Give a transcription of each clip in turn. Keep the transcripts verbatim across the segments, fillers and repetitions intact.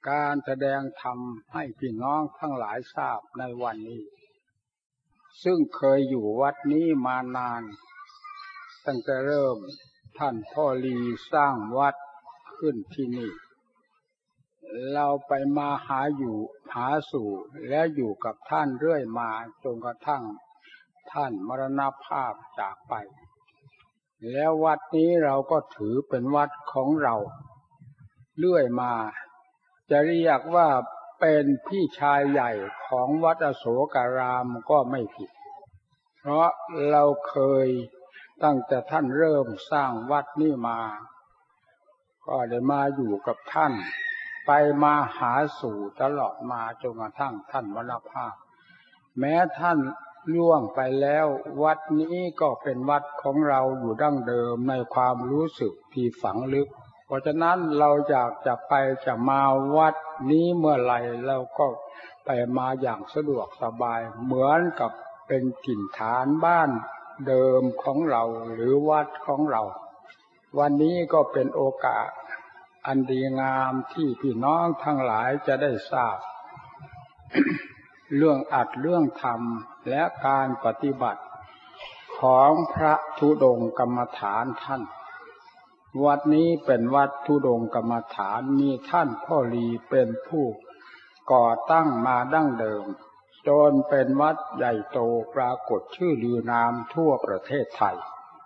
การแสดงธรรมให้พี่น้องทั้งหลายทราบในวันนี้ซึ่งเคยอยู่วัดนี้มานานตั้งแต่เริ่มท่านพ่อลีสร้างวัดขึ้นที่นี่เราไปมาหาอยู่หาสู่และอยู่กับท่านเรื่อยมาจนกระทั่งท่านมรณภาพจากไปแล้ววัดนี้เราก็ถือเป็นวัดของเราเรื่อยมาจะเรียกว่าเป็นพี่ชายใหญ่ของวัดอโศการามก็ไม่ผิดเพราะเราเคยตั้งแต่ท่านเริ่มสร้างวัดนี้มาก็ได้มาอยู่กับท่านไปมาหาสู่ตลอดมาจนกระทั่งท่านมรณภาพแม้ท่านล่วงไปแล้ววัดนี้ก็เป็นวัดของเราอยู่ดั้งเดิมในความรู้สึกที่ฝังลึกเพราะฉะนั้นเราอยากจะไปจะมาวัดนี้เมื่อไหร่เราก็ไปมาอย่างสะดวกสบายเหมือนกับเป็นถิ่นฐานบ้านเดิมของเราหรือวัดของเราวันนี้ก็เป็นโอกาสอันดีงามที่พี่น้องทั้งหลายจะได้ทราบ เรื่องอัดเรื่องธรรมและการปฏิบัติของพระธุดงค์กรรมฐานท่านวัดนี้เป็นวัดธุดงค์กรรมฐานมีท่านพ่อลีเป็นผู้ก่อตั้งมาดั้งเดิมจนเป็นวัดใหญ่โตปรากฏชื่อลือนามทั่วประเทศไทย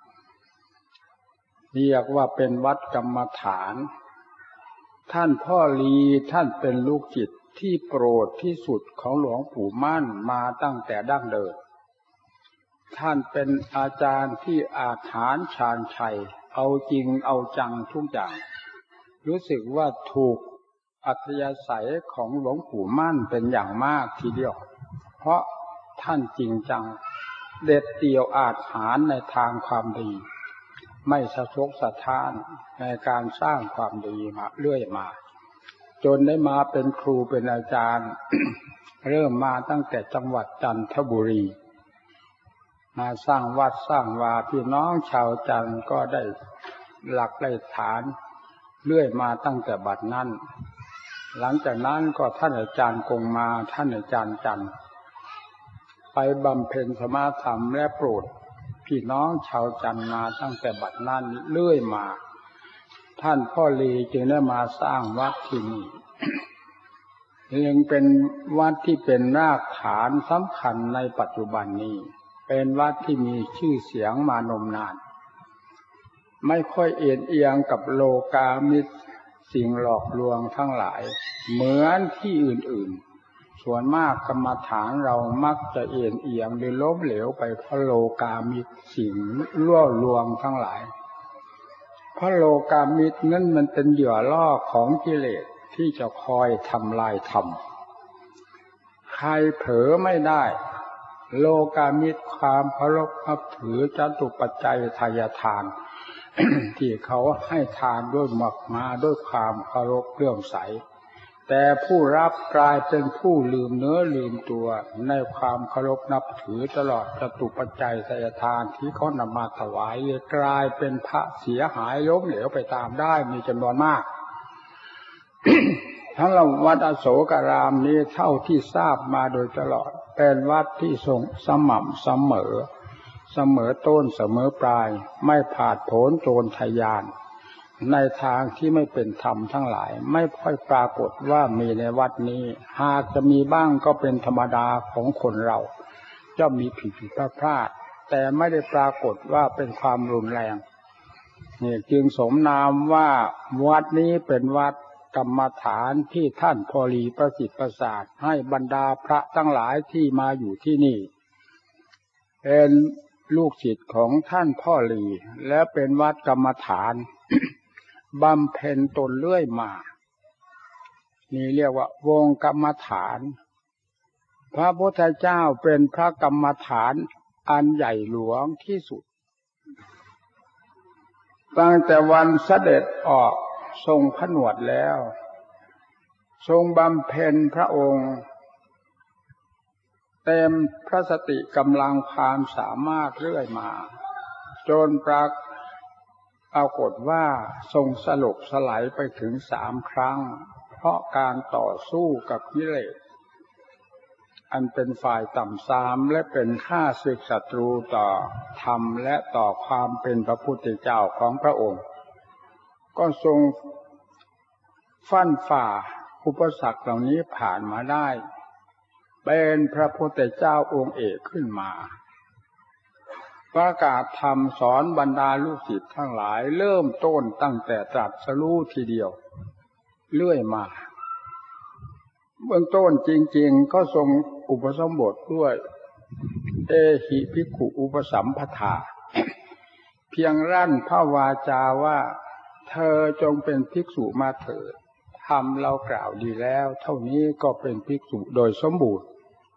เรียกว่าเป็นวัดกรรมฐานท่านพ่อลีท่านเป็นลูกศิษย์ที่โปรดที่สุดของหลวงปู่มั่นมาตั้งแต่ดั้งเดิมท่านเป็นอาจารย์ที่อาถรรพ์ชาญชัยเอาจริงเอาจังทุกอย่างรู้สึกว่าถูกอัธยาศัยของหลวงปู่มั่นเป็นอย่างมากทีเดียวเพราะท่านจริงจังเด็ดเดี่ยวอาถรรพ์ในทางความดีไม่สะทกสะท้านในการสร้างความดีมาเรื่อยมาจนได้มาเป็นครูเป็นอาจารย์ เริ่มมาตั้งแต่จังหวัดจันทบุรีมาสร้างวัดสร้างวาพี่น้องชาวจันทร์ก็ได้หลักได้ฐานเรื่อยมาตั้งแต่บัดนั้นหลังจากนั้นก็ท่านอาจารย์คงมาท่านอาจารย์จันทร์ไปบำเพ็ญสมาธรรมและโปรดพี่น้องชาวจันทร์มาตั้งแต่บัดนั้นเรื่อยมาท่านพ่อลีจึงได้มาสร้างวัดที่นี่ ยังเป็นวัดที่เป็นรากฐานสำคัญในปัจจุบันนี้เป็นวัดที่มีชื่อเสียงมานมนานไม่ค่อยเอ็นเอียงกับโลกามิตรสิ่งหลอกลวงทั้งหลายเหมือนที่อื่นๆส่วนมากกรรมฐานเรามักจะเอ็นเอียงหรือล้มเหลวไปเพราะโลกามิตรสิ่งล่อลวงทั้งหลายเพราะโลกามิตรนั้นมันเป็นเหยื่อล่อของกิเลสที่จะคอยทำลายธรรมใครเผลอไม่ได้โลกามิตรความเคารพนับถือจตุปัจจัยทายทาน ที่เขาให้ทานด้วยหมักมาด้วยความเคารพเลื่อมใสแต่ผู้รับกลายเป็นผู้ลืมเนื้อลืมตัวในความเคารพนับถือตลอดจตุปัจจัยทายทานที่เขานำมาถวายเลยกลายเป็นพระเสียหายล้มเหลวไปตามได้มีจำนวนมาก ทั้งวัดอโศการามนี้เท่าที่ทราบมาโดยตลอดเป็นวัดที่ทรงสม่ำเสมอเสมอต้นเสมอปลายไม่ผาดโผนโจรทะยานในทางที่ไม่เป็นธรรมทั้งหลายไม่ค่อยปรากฏว่ามีในวัดนี้หากจะมีบ้างก็เป็นธรรมดาของคนเราจะมีผิดผิดพลาดแต่ไม่ได้ปรากฏว่าเป็นความรุนแรงนี่จึงสมนามว่าวัดนี้เป็นวัดกรรมฐานที่ท่านพ่อลีประสิทธิ์ประสาทให้บรรดาพระทั้งหลายที่มาอยู่ที่นี่เป็นลูกศิษย์ของท่านพ่อลีและเป็นวัดกรรมฐาน บำเพ็ญตนเรื่อยมานี่เรียกว่าวงกรรมฐานพระพุทธเจ้าเป็นพระกรรมฐานอันใหญ่หลวงที่สุดตั้งแต่วันเสด็จออกทรงผนวดแล้วทรงบำเพ็ญพระองค์เต็มพระสติกำลังความสามารถเรื่อยมาจนปรากฏว่าทรงสลบสลายไปถึงสามครั้งเพราะการต่อสู้กับกิเลสอันเป็นฝ่ายต่ำทรามและเป็นข้าศึกศัตรูต่อธรรมและต่อความเป็นพระพุทธเจ้าของพระองค์ก็ทรงฟันฝ่าอุปสรรคเหล่านี้ผ่านมาได้เป็นพระพุทธเจ้าองค์เอกขึ้นมาประกาศธรรมสอนบรรดาลูกศิษย์ทั้งหลายเริ่มต้นตั้งแต่ตรัสรู้ทีเดียวเรื่อยมาเบื้องต้นจริงๆก็ทรงอุปสมบทด้วยเอหิภิกขุอุปสัมภทาเพียงรั่นพระวาจาว่าเธอจงเป็นภิกษุมาเถิดธรรมเรากล่าวดีแล้วเท่านี้ก็เป็นภิกษุโดยสมบูรณ์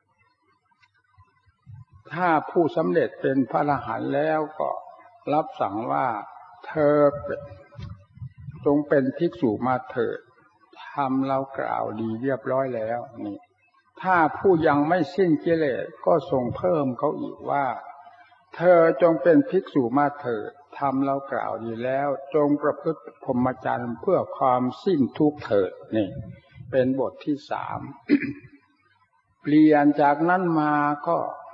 ถ้าผู้สำเร็จเป็นพระอรหันต์แล้วก็รับสั่งว่าเธอจงเป็นภิกษุมาเถิดธรรมเรากล่าวดีเรียบร้อยแล้วนี่ถ้าผู้ยังไม่สิ้นกิเลสก็ทรงเพิ่มเขาอีกว่าเธอจงเป็นภิกษุมาเถิดธรรมเรากล่าวดีแล้วจงประพฤติพรหมจรรย์เพื่อความสิ้นทุกข์เถิดนี่เป็นบทที่สาม เปลี่ยนจากนั้นมาก็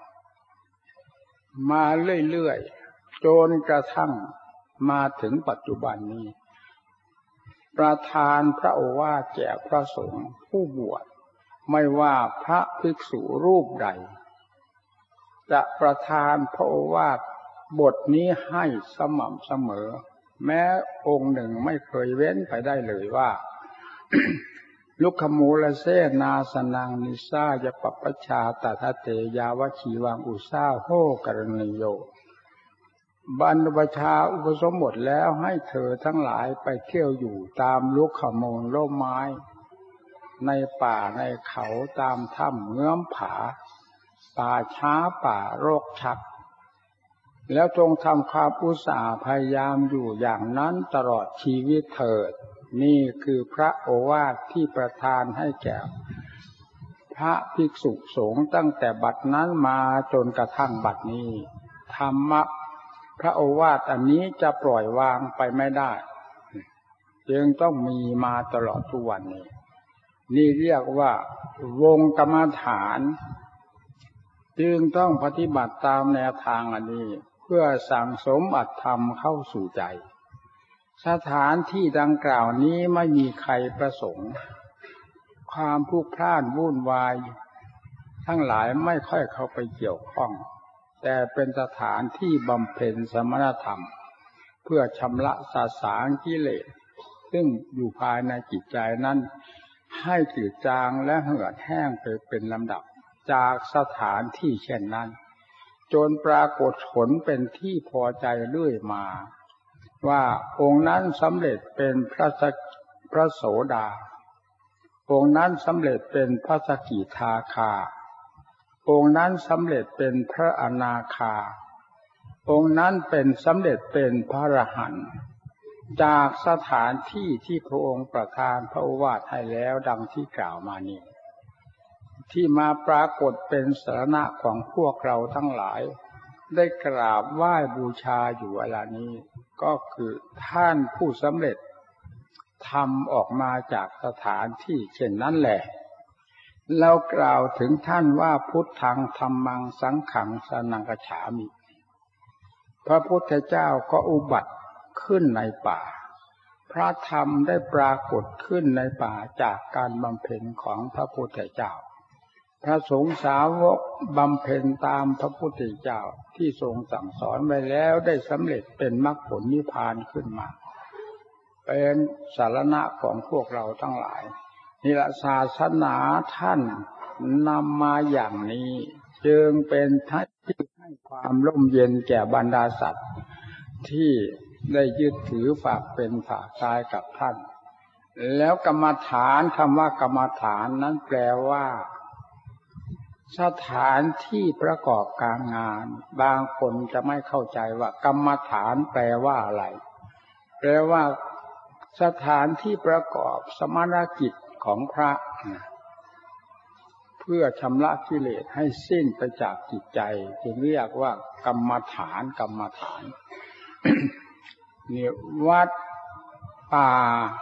มาเรื่อยๆจนกระทั่งมาถึงปัจจุบันนี้ประทานพระโอวาทแก่พระสงฆ์ผู้บวชไม่ว่าพระภิกษุรูปใดจะประทานพระโอวาทบทนี้ให้สม่ำเสมอแม้องค์หนึ่งไม่เคยเว้นไปได้เลยว่า ลุกขมูลเสนาสนังนิสายปัปปชาตถเตยาวชีวังอุสาโหกรณีโยบรรพชาอุปสมบทแล้วให้เธอทั้งหลายไปเที่ยวอยู่ตามลุกขมูลร่มไม้ในป่าในเขาตามถ้ำเงื้อมผาป่าช้าป่ารกชัดแล้วจงทำความอุตสาห์พยายามอยู่อย่างนั้นตลอดชีวิตเถิดนี่คือพระโอวาทที่ประทานให้แก่พระภิกษุสงฆ์ตั้งแต่บัดนั้นมาจนกระทั่งบัดนี้ธรรมะพระโอวาทอันนี้จะปล่อยวางไปไม่ได้จึงต้องมีมาตลอดทุกวันนี้นี่เรียกว่าวงกรรมฐานจึงต้องปฏิบัติตามแนวทางอันนี้เพื่อสั่งสมอัตธรรมเข้าสู่ใจสถานที่ดังกล่าวนี้ไม่มีใครประสงค์ความพลุกพล่านวุ่นวายทั้งหลายไม่ค่อยเข้าไปเกี่ยวข้องแต่เป็นสถานที่บำเพ็ญสมณธรรมเพื่อชำระสาสางกิเลสซึ่งอยู่ภายในจิตใจนั้นให้จืดจางและเหือดแห้งไปเป็นลำดับจากสถานที่เช่นนั้นจนปรากฏผลเป็นที่พอใจเรื่อยมาว่าองค์นั้นสำเร็จเป็นพระสพระโสดาองค์นั้นสำเร็จเป็นพระสกิทาคาองค์นั้นสำเร็จเป็นพระอนาคาองค์นั้นเป็นสำเร็จเป็นพระอรหันต์จากสถานที่ที่พระองค์ประทานพระโอวาทให้แล้วดังที่กล่าวมานี้ที่มาปรากฏเป็นสรณะของพวกเราทั้งหลายได้กราบไหว้บูชาอยู่เวลานี้ก็คือท่านผู้สำเร็จทำออกมาจากสถานที่เช่นนั้นแหละเรากล่าวถึงท่านว่าพุทธังธัมมังสังฆังสรณังคัจฉามิพระพุทธเจ้าก็อุบัติขึ้นในป่าพระธรรมได้ปรากฏขึ้นในป่าจากการบำเพ็ญของพระพุทธเจ้าพระสงฆ์สาวกบำเพ็ญตามพระพุทธเจ้าที่ทรงสั่งสอนไว้แล้วได้สำเร็จเป็นมรรคผลนิพพานขึ้นมาเป็นสรณะของพวกเราทั้งหลายนี่ละศาสนาท่านนำมาอย่างนี้จึงเป็นทัศน์ที่ให้ความร่มเย็นแก่บรรดาสัตว์ที่ได้ยึดถือฝากเป็นฝากตายกับท่านแล้วกรรมฐานคำว่ากรรมฐานนั้นแปลว่าสถานที่ประกอบการงานบางคนจะไม่เข้าใจว่ากรรมฐานแปลว่าอะไรแปลว่าสถานที่ประกอบสมณกิจของพระเพื่อชำระกิเลสให้สิ้นไปจากจิตใจจึงเรียกว่ากรรมฐานกรรมฐาน เนี่ยวัดป่า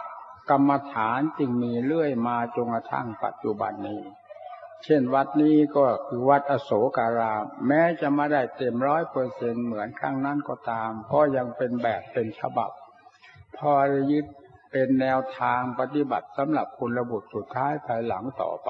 กรรมฐานจึงมีเรื่อยมาจนกระทั่งปัจจุบันนี้เช่นวัดนี้ก็คือวัดอโศการามแม้จะไม่ได้เต็มร้อยเปอร์เซ็นต์เหมือนครั้งนั้นก็ตามก็ยังเป็นแบบเป็นฉบับพอยึดเป็นแนวทางปฏิบัติสำหรับคุณระบุสุดท้ายภายหลังต่อไป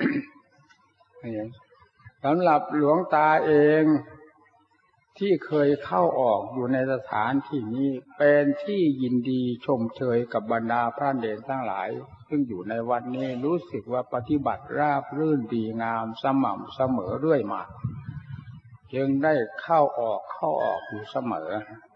สำหรับหลวงตาเองที่เคยเข้าออกอยู่ในสถานที่นี้เป็นที่ยินดีชมเชยกับบรรดาพระเนรทั้งหลายซึ่งอยู่ในวันนี้รู้สึกว่าปฏิบัติราบรื่นดีงามสม่ำเสมอเรื่อยมาจึงได้เข้าออกเข้าออกอยู่เสมอ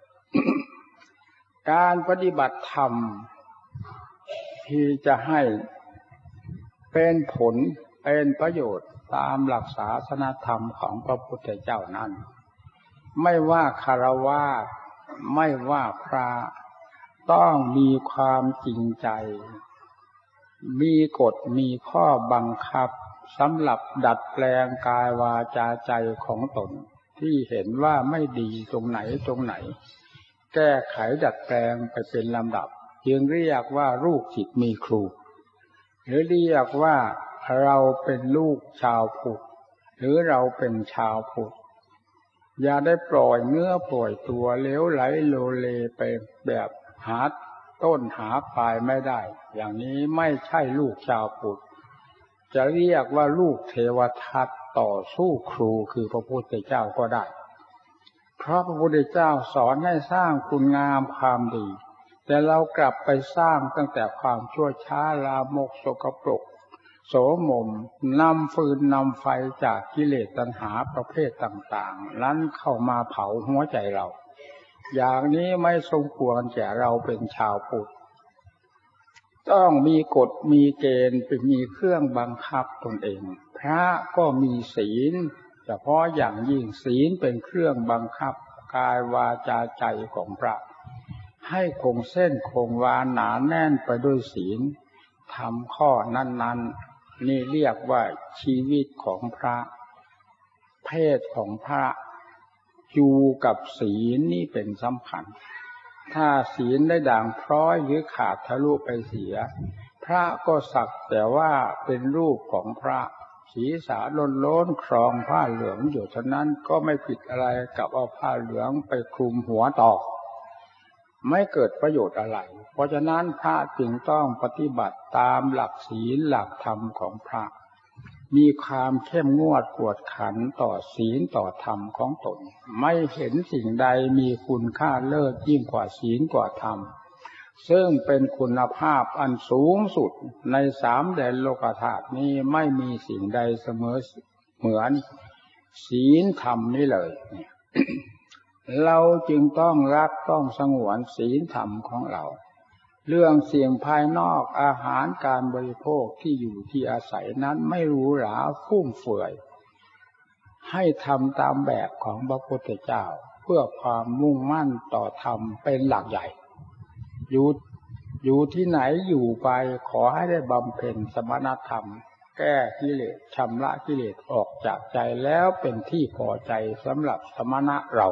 การปฏิบัติธรรมที่จะให้เป็นผลเป็นประโยชน์ตามหลักศาสนธรรมของพระพุทธเจ้านั้นไม่ว่าคฤหัสถ์ไม่ว่าพระต้องมีความจริงใจมีกฎมีข้อบังคับสำหรับดัดแปลงกายวาจาใจของตนที่เห็นว่าไม่ดีตรงไหนตรงไหนแก้ไขดัดแปลงไปเป็นลำดับจึงเรียกว่าลูกศิษย์มีครูหรือเรียกว่าเราเป็นลูกชาวพุทธหรือเราเป็นชาวพุทธอย่าได้ปล่อยเนื้อปล่อยตัวเหลวไหลโลเลไปแบบหาต้นหาปลายไม่ได้อย่างนี้ไม่ใช่ลูกชาวพุทธจะเรียกว่าลูกเทวทัตต่อสู้ครูคือพระพุทธเจ้าก็ได้เพราะพระพุทธเจ้าสอนให้สร้างคุณงามความดีแต่เรากลับไปสร้างตั้งแต่ความชั่วช้าลามกสกปรกโสมมนำฟืนนำไฟจากกิเลสตัณหาประเภทต่างๆนั้นเข้ามาเผาหัวใจเราอย่างนี้ไม่สมควรแก่เราเป็นชาวพุทธต้องมีกฎมีเกณฑ์เป็นมีเครื่องบังคับตนเองพระก็มีศีลเฉพาะอย่างยิ่งศีลเป็นเครื่องบังคับกายวาจาใจของพระให้คงเส้นคงวาหนาแน่นไปด้วยศีลทำข้อนั้นๆนี่เรียกว่าชีวิตของพระเพศของพระอยู่กับศีลนี่เป็นสำคัญถ้าศีลได้ด่างพร้อยหรือขาดทะลุไปเสียพระก็สักแต่ว่าเป็นรูปของพระศีรษะโล้นๆครองผ้าเหลืองอยู่เท่านั้นก็ไม่ผิดอะไรกับเอาผ้าเหลืองไปคลุมหัวต่อไม่เกิดประโยชน์อะไรเพราะฉะนั้นพระจึงต้องปฏิบัติตามหลักศีลหลักธรรมของพระมีความเข้มงวดกวดขันต่อศีลต่อธรรมของตนไม่เห็นสิ่งใดมีคุณค่าเลิศยิ่งกว่าศีลกว่าธรรมซึ่งเป็นคุณภาพอันสูงสุดในสามแดนโลกธาตุนี้ไม่มีสิ่งใดเสมอเหมือนศีลธรรมนี้เลย เราจึงต้องรักต้องสงวนศีลธรรมของเราเรื่องเสี่ยงภายนอกอาหารการบริโภคที่อยู่ที่อาศัยนั้นไม่หรูหราฟุ่มเฟือยให้ทำตามแบบของพระพุทธเจ้าเพื่อความมุ่งมั่นต่อธรรมเป็นหลักใหญ่อยู่อยู่ที่ไหนอยู่ไปขอให้ได้บำเพ็ญสมณธรรมแก้กิเลสชำระกิเลสออกจากใจแล้วเป็นที่พอใจสำหรับสมณะเรา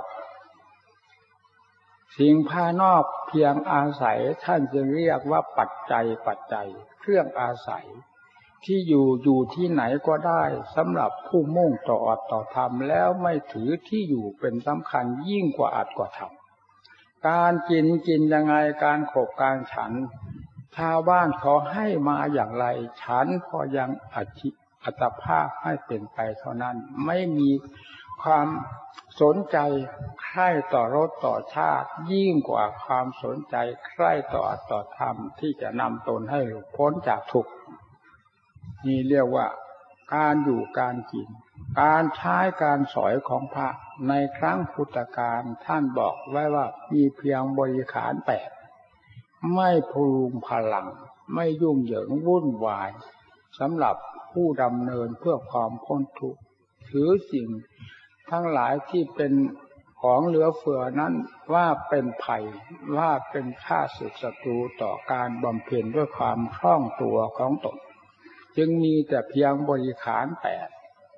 สิ่งภายนอกเพียงอาศัยท่านจึงเรียกว่าปัจจัยปัจจัยเครื่องอาศัยที่อยู่อยู่ที่ไหนก็ได้สำหรับผู้มุ่งต่ออัตต่อธรรมแล้วไม่ถือที่อยู่เป็นสำคัญยิ่งกว่าอัตกว่าธรรมการกินกินยังไงการขบการฉันชาวบ้านเขาให้มาอย่างไรฉันพอยังอัติอัตภาพให้เป็นไปเท่านั้นไม่มีความสนใจใคร่ต่อรสต่อชาติยิ่งกว่าความสนใจใคร่ต่ออัตต่อธรรมที่จะนำตนให้หลุดพ้นจากทุกข์นี่เรียกว่าการอยู่การกินการใช้การสอยของพระในครั้งพุทธกาลท่านบอกไว้ว่ามีเพียงบริขารแปดไม่พรุงพลังไม่ยุ่งเหยิงวุ่นวายสำหรับผู้ดำเนินเพื่อความพ้นทุกข์ถือสิ่งทั้งหลายที่เป็นของเหลือเฟือนั้นว่าเป็นภัยว่าเป็นข้าศึกศัตรูต่อการบำเพ็ญด้วยความคล่องตัวของตนจึงมีแต่เพียงบริขารแปด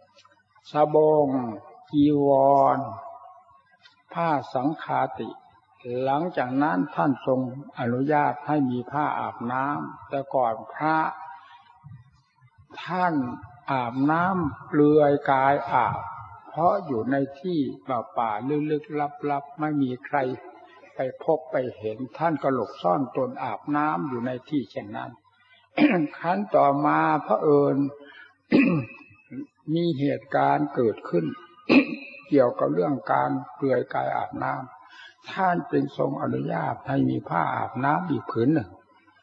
สบงจีวรผ้าสังฆาติหลังจากนั้นท่านทรงอนุญาตให้มีผ้าอาบน้ำแต่ก่อนพระท่านอาบน้ำเปลือยกายอาบเพราะอยู่ในที่ป่าป่าลึกๆลับๆไม่มีใครไปพบไปเห็นท่านก็หลบซ่อนตนอาบน้ำอยู่ในที่เช่นนั้น ขั้นต่อมาพระเอิญ มีเหตุการณ์เกิดขึ้น เกี่ยวกับเรื่องการเปลือยกายอาบน้ำท่านจึงทรงอนุญาตให้มีผ้าอาบน้ำอีกผืนหนึ่ง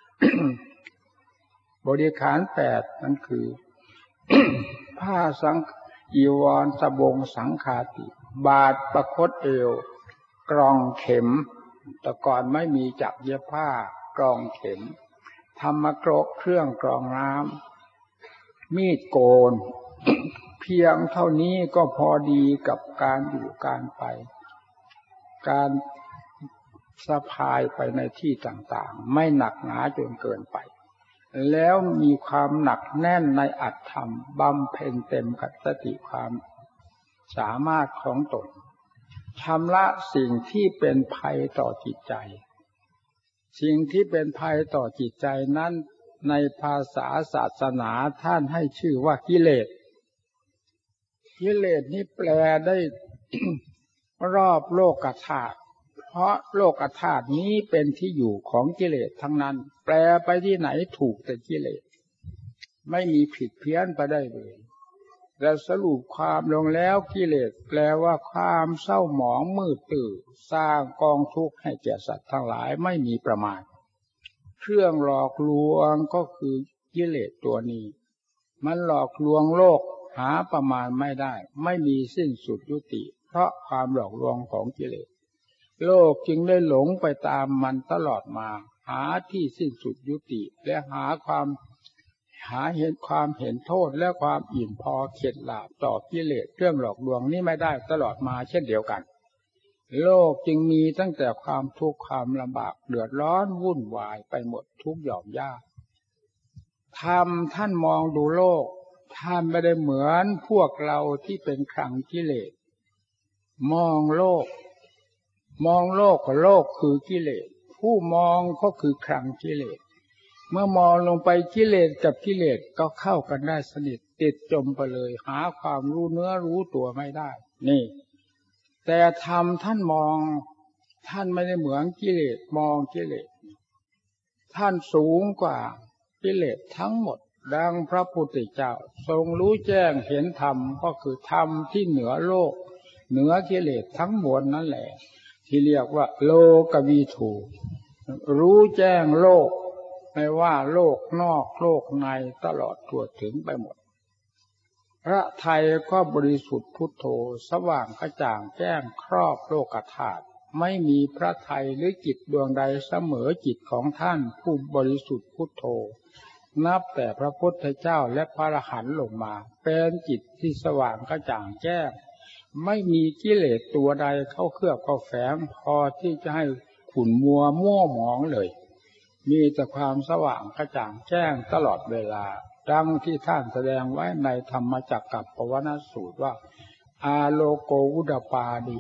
บริขารแปดนั่นคือ ผ้าสังอีวรสบงสังฆาติบาทประคตเอวกรองเข็มแต่ก่อนไม่มีจักรเย็บผ้ากรองเข็มธรรมกรกเครื่องกรองน้ำมีดโกน เพียงเท่านี้ก็พอดีกับการอยู่การไปการสะพายไปในที่ต่างๆไม่หนักหนาจนเกินไปแล้วมีความหนักแน่นในอัตธรรมบำเพ็ญเต็มกับสติความสามารถของตนชำระสิ่งที่เป็นภัยต่อจิตใจสิ่งที่เป็นภัยต่อจิตใจนั้นในภาษาศาสนาท่านให้ชื่อว่ากิเลสกิเลสนี้แปลได้ รอบโลกธาตุเพราะโลกธาตุนี้เป็นที่อยู่ของกิเลสทั้งนั้นแปลไปที่ไหนถูกแต่กิเลสไม่มีผิดเพี้ยนไปได้เลยและสรุปความลงแล้วกิเลสแปลว่าความเศร้าหมองมืดตื้อสร้างกองทุกข์ให้แก่สัตว์ทั้งหลายไม่มีประมาณเครื่องหลอกลวงก็คือกิเลสตัวนี้มันหลอกลวงโลกหาประมาณไม่ได้ไม่มีสิ้นสุดยุติเพราะความหลอกลวงของกิเลสโลกจึงได้หลงไปตามมันตลอดมาหาที่สิ้นสุดยุติและหาความหาเห็นความเห็นโทษและความอิ่มพอเข็ดหลาบต่อกิเลสเครื่องหลอกลวงนี้ไม่ได้ตลอดมาเช่นเดียวกันโลกจึงมีตั้งแต่ความทุกข์ความลำบากเดือดร้อนวุ่นวายไปหมดทุกหย่อมย่าธรรมท่านมองดูโลกท่านไม่ได้เหมือนพวกเราที่เป็นครั่งกิเลสมองโลกมองโลกกับโลกคือกิเลสผู้มองก็คือครั่งกิเลสเมื่อมองลงไปกิเลสกับกิเลสก็เข้ากันได้สนิทติดจมไปเลยหาความรู้เนื้อรู้ตัวไม่ได้นี่แต่ธรรมท่านมองท่านไม่ได้เหมือนกิเลสมองกิเลสท่านสูงกว่ากิเลสทั้งหมดดังพระพุทธเจ้าทรงรู้แจ้งเห็นธรรมก็คือธรรมที่เหนือโลกเหนือกิเลสทั้งมวลนั่นแหละที่เรียกว่าโลกวิถูรู้แจ้งโลกไม่ว่าโลกนอกโลกในตลอดทั่วถึงไปหมดพระทัยก็บริสุทธิ์พุทโธสว่างกระจ่างแจ้งครอบโลกธาตุไม่มีพระทัยหรือจิตดวงใดเสมอจิตของท่านผู้บริสุทธิ์พุทโธนับแต่พระพุทธเจ้าและพระอรหันต์ลงมาเป็นจิตที่สว่างกระจ่างแจ้งไม่มีกิเลสตัวใดเข้าเคลือบเข้าแฝงพอที่จะให้ขุ่นมัวมั่วหมองเลยมีแต่ความสว่างกระจ่างแจ้งตลอดเวลาดังที่ท่านแสดงไว้ในธรรมจักรกับปวัณณสูตรว่าอาโลโกอุดปาดิ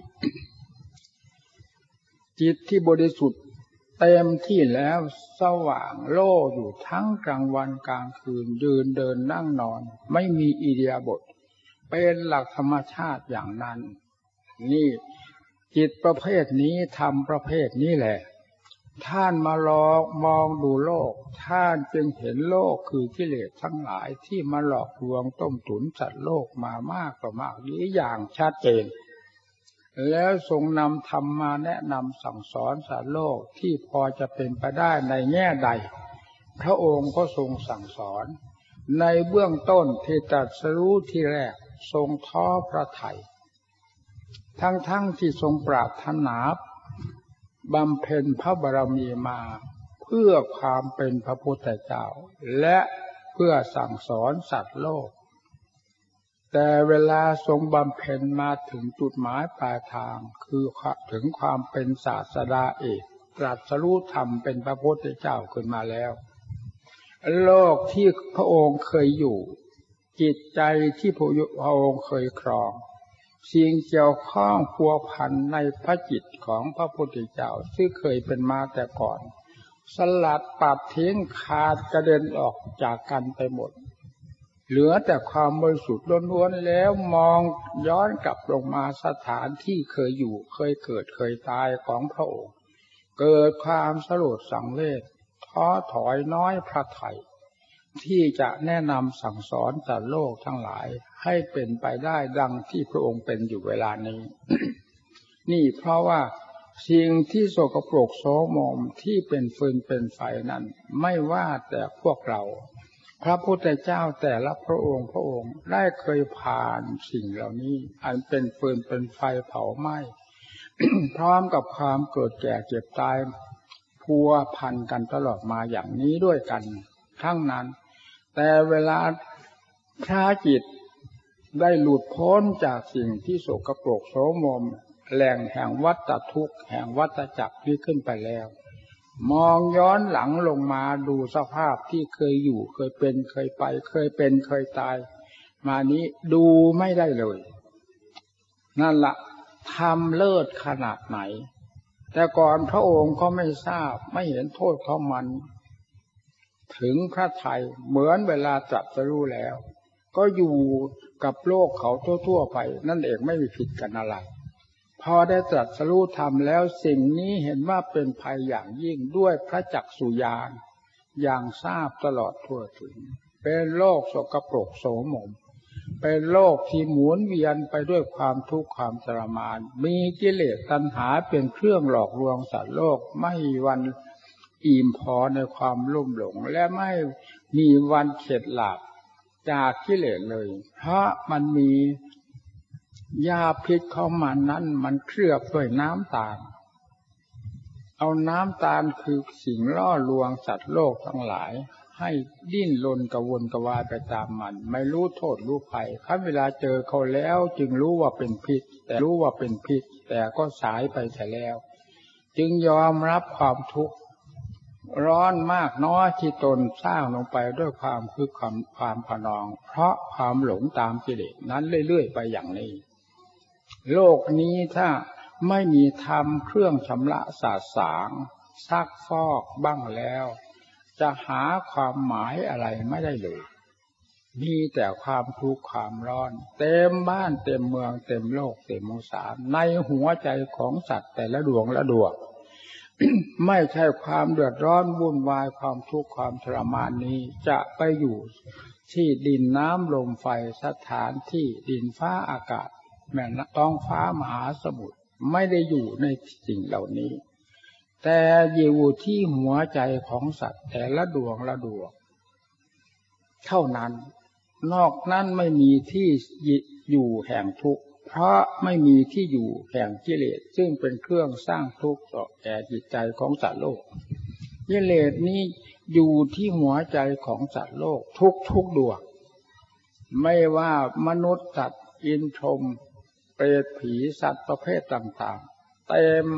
จิตที่บริสุทธิ์เต็มที่แล้วสว่างโล่อยู่ทั้งกลางวันกลางคืนยืนเดินนั่งนอนไม่มีอิริยาบถเป็นหลักธรรมชาติอย่างนั้นนี่จิตประเภทนี้ธรรมประเภทนี้แหละท่านมาลองมองดูโลกท่านจึงเห็นโลกคือกิเลสทั้งหลายที่มาหลอกลวงต้มตุ๋นสัตว์โลกมามากต่อมากนี้อย่างชัดเจนแล้วทรงนำธรรมมาแนะนำสั่งสอนสัตว์โลกที่พอจะเป็นไปได้ในแง่ใดพระองค์ก็ทรงสั่งสอนในเบื้องต้นที่ตรัสรู้ที่แรกทรงท้อพระทัยทั้งๆที่ทรงปรารถนาบำเพ็ญพระบารมีมาเพื่อความเป็นพระพุทธเจ้าและเพื่อสั่งสอนสัตว์โลกแต่เวลาทรงบำเพ็ญมาถึงจุดหมายปลายทางคือถึงความเป็นศาสดาเอกตรัสรู้ธรรมเป็นพระพุทธเจ้าขึ้นมาแล้วโลกที่พระองค์เคยอยู่จิตใจที่พระองค์เคยครองสิ่งเกี่ยวข้องพัวพันในพระจิตของพระพุทธเจ้าซึ่งเคยเป็นมาแต่ก่อนสลัดปัดทิ้งขาดกระเด็นออกจากกันไปหมดเหลือแต่ความบริสุทธิ์ล้วนๆแล้วมองย้อนกลับลงมาสถานที่เคยอยู่เคยเกิดเคยตายของพระองค์เกิดความสลดสังเวชท้อถอยน้อยพระทัยที่จะแนะนำสั่งสอนสัตว์โลกทั้งหลายให้เป็นไปได้ดังที่พระองค์เป็นอยู่เวลานี้ นี่เพราะว่าสิ่งที่โสกโปรกโสมมที่เป็นฟืนเป็นไฟนั้นไม่ว่าแต่พวกเราพระพุทธเจ้าแต่ละพระองค์พระองค์ได้เคยผ่านสิ่งเหล่านี้อันเป็นฟืนเป็นไฟเผาไหม้ พร้อมกับความเกิดแก่เจ็บตายพัวพันกันตลอดมาอย่างนี้ด้วยกันทั้งนั้นแต่เวลาพระจิตได้หลุดพ้นจากสิ่งที่โสกโปรกโสมมแหล่งแห่งวัฏทุกข์แห่งวัฏจักรนี้ขึ้นไปแล้วมองย้อนหลังลงมาดูสภาพที่เคยอยู่เคยเป็นเคยไปเคยเป็นเคยตายมานี้ดูไม่ได้เลยนั่นละทำเลิศขนาดไหนแต่ก่อนพระองค์ก็ไม่ทราบไม่เห็นโทษของมันถึงพระทัยเหมือนเวลาตรัสรู้แล้วก็อยู่กับโลกเขาทั่วๆไปนั่นเองไม่มีผิดกันอะไรพอได้ตรัสรู้ธรรมแล้วสิ่งนี้เห็นว่าเป็นภัยอย่างยิ่งด้วยพระจักษุญาณอย่างทราบตลอดทั่วถึงเป็นโลกสกปรกโสมมเป็นโลกที่หมุนเวียนไปด้วยความทุกข์ความทรมานมีกิเลสตัณหาเป็นเครื่องหลอกลวงสัตว์โลกไม่วันอิ่มพอในความลุ่มหลงและไม่มีวันเข็ดหลาบจากกิเลสเลยเพราะมันมียาพิษของมันนั้นมันเคลือบด้วยน้ำตาลเอาน้ำตาลคือสิ่งล่อลวงสัตว์โลกทั้งหลายให้ดิ้นรนกระวนกระวายไปตามมันไม่รู้โทษรู้ภัยคันเวลาเจอเขาแล้วจึงรู้ว่าเป็นพิษแต่รู้ว่าเป็นพิษแต่ก็สายไปเสียแล้วจึงยอมรับความทุกข์ร้อนมากน้อยที่ตนสร้างลงไปด้วยความคือความความผนองเพราะความหลงตามกิเลสนั้นเรื่อยๆไปอย่างนี้โลกนี้ถ้าไม่มีธรรมเครื่องชำระสาสางซักฟอกบ้างแล้วจะหาความหมายอะไรไม่ได้เลยมีแต่ความทุกข์ความร้อนเต็มบ้านเต็มเมืองเต็มโลกเต็มมสารในหัวใจของสัตว์แต่ละดวงละดวง ไม่ใช่ความเดือดร้อนวุ่นวายความทุกข์ความทรมานนี้จะไปอยู่ที่ดินน้ำลมไฟสถานที่ดินฟ้าอากาศแม่น้ำท้องฟ้ามหาสมุทรไม่ได้อยู่ในสิ่งเหล่านี้แต่อยู่ที่หัวใจของสัตว์แต่ละดวงละดวงเท่านั้นนอกนั้นไม่มีที่อยู่แห่งทุกข์เพราะไม่มีที่อยู่แห่งกิเลสซึ่งเป็นเครื่องสร้างทุกข์ต่อแก่จิตใจของสัตว์โลกกิเลสนี้อยู่ที่หัวใจของสัตว์โลกทุกทุกดวงไม่ว่ามนุษย์สัตว์อินทร์เปรตผีสัตว์ประเภทต่างๆเต็ม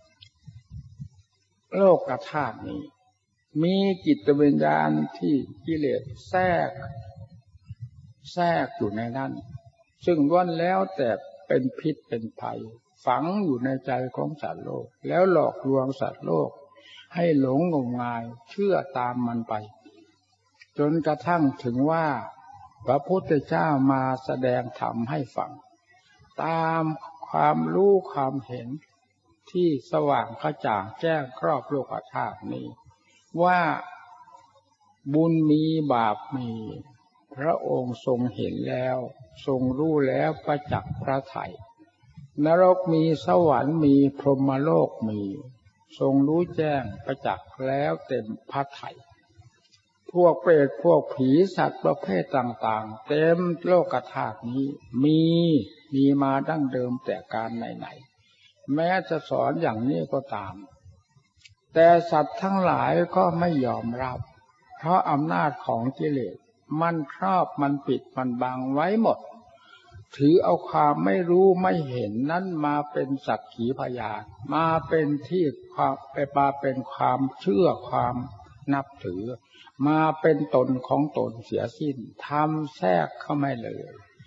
โลกธาตุนี้มีจิตวิญญาณที่กิเลสแทรกแทรกอยู่ในนั้นซึ่งล้วนแล้วแต่เป็นพิษเป็นภัยฝังอยู่ในใจของสัตว์โลกแล้วหลอกลวงสัตว์โลกให้หลงงมงายเชื่อตามมันไปจนกระทั่งถึงว่าพระพุทธเจ้ามาแสดงธรรมให้ฟังตามความรู้ความเห็นที่สว่างกระจ่างแจ้งครอบโลกธาตุนี้ว่าบุญมีบาปมีพระองค์ทรงเห็นแล้วทรงรู้แล้วประจักษ์พระทัยนรกมีสวรรค์มีพรหมโลกมีทรงรู้แจ้งประจักษ์แล้วเต็มพระทัยพวกเปรตพวกผีสัตว์ประเภทต่างๆเต็มโลกธาตุนี้มีมีมาดั้งเดิมแต่การไหนๆแม้จะสอนอย่างนี้ก็ตามแต่สัตว์ทั้งหลายก็ไม่ยอมรับเพราะอำนาจของกิเลสมันครอบมันปิดมันบังไว้หมดถือเอาความไม่รู้ไม่เห็นนั้นมาเป็นสักขีพยานมาเป็นที่ความไปมาเป็นความเชื่อความนับถือมาเป็นตนของตนเสียสิ้นทำแทรกเข้าไม่เลย